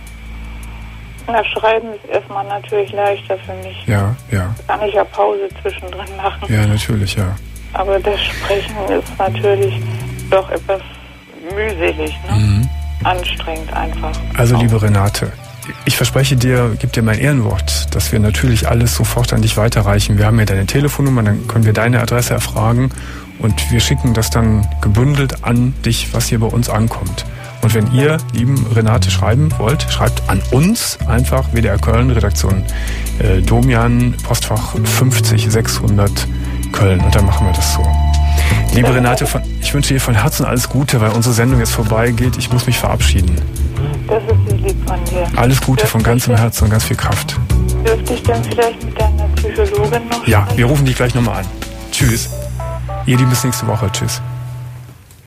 Na, Schreiben ist erstmal natürlich leichter für mich. Ja, ja. Kann ich ja Pause zwischendrin machen. Ja, natürlich, ja. Aber das Sprechen ist natürlich doch etwas mühselig, ne? Mhm. Anstrengend einfach. Also, liebe Renate, ich verspreche dir, gib dir mein Ehrenwort, dass wir natürlich alles sofort an dich weiterreichen. Wir haben ja deine Telefonnummer, dann können wir deine Adresse erfragen und wir schicken das dann gebündelt an dich, was hier bei uns ankommt. Und wenn ihr, lieben Renate, schreiben wollt, schreibt an uns einfach W D R Köln, Redaktion äh, Domian, Postfach fünfzig sechshundert Köln und dann machen wir das so. Liebe Renate, von, ich wünsche dir von Herzen alles Gute, weil unsere Sendung jetzt vorbeigeht. Ich muss mich verabschieden. Das ist sehr lieb von dir. Alles Gute von ganzem Herzen und ganz viel Kraft. Dürfte ich dann vielleicht mit deiner Psychologin noch Ja, sprechen? wir rufen dich gleich nochmal an. Tschüss. Ihr Lieben, bis nächste Woche. Tschüss.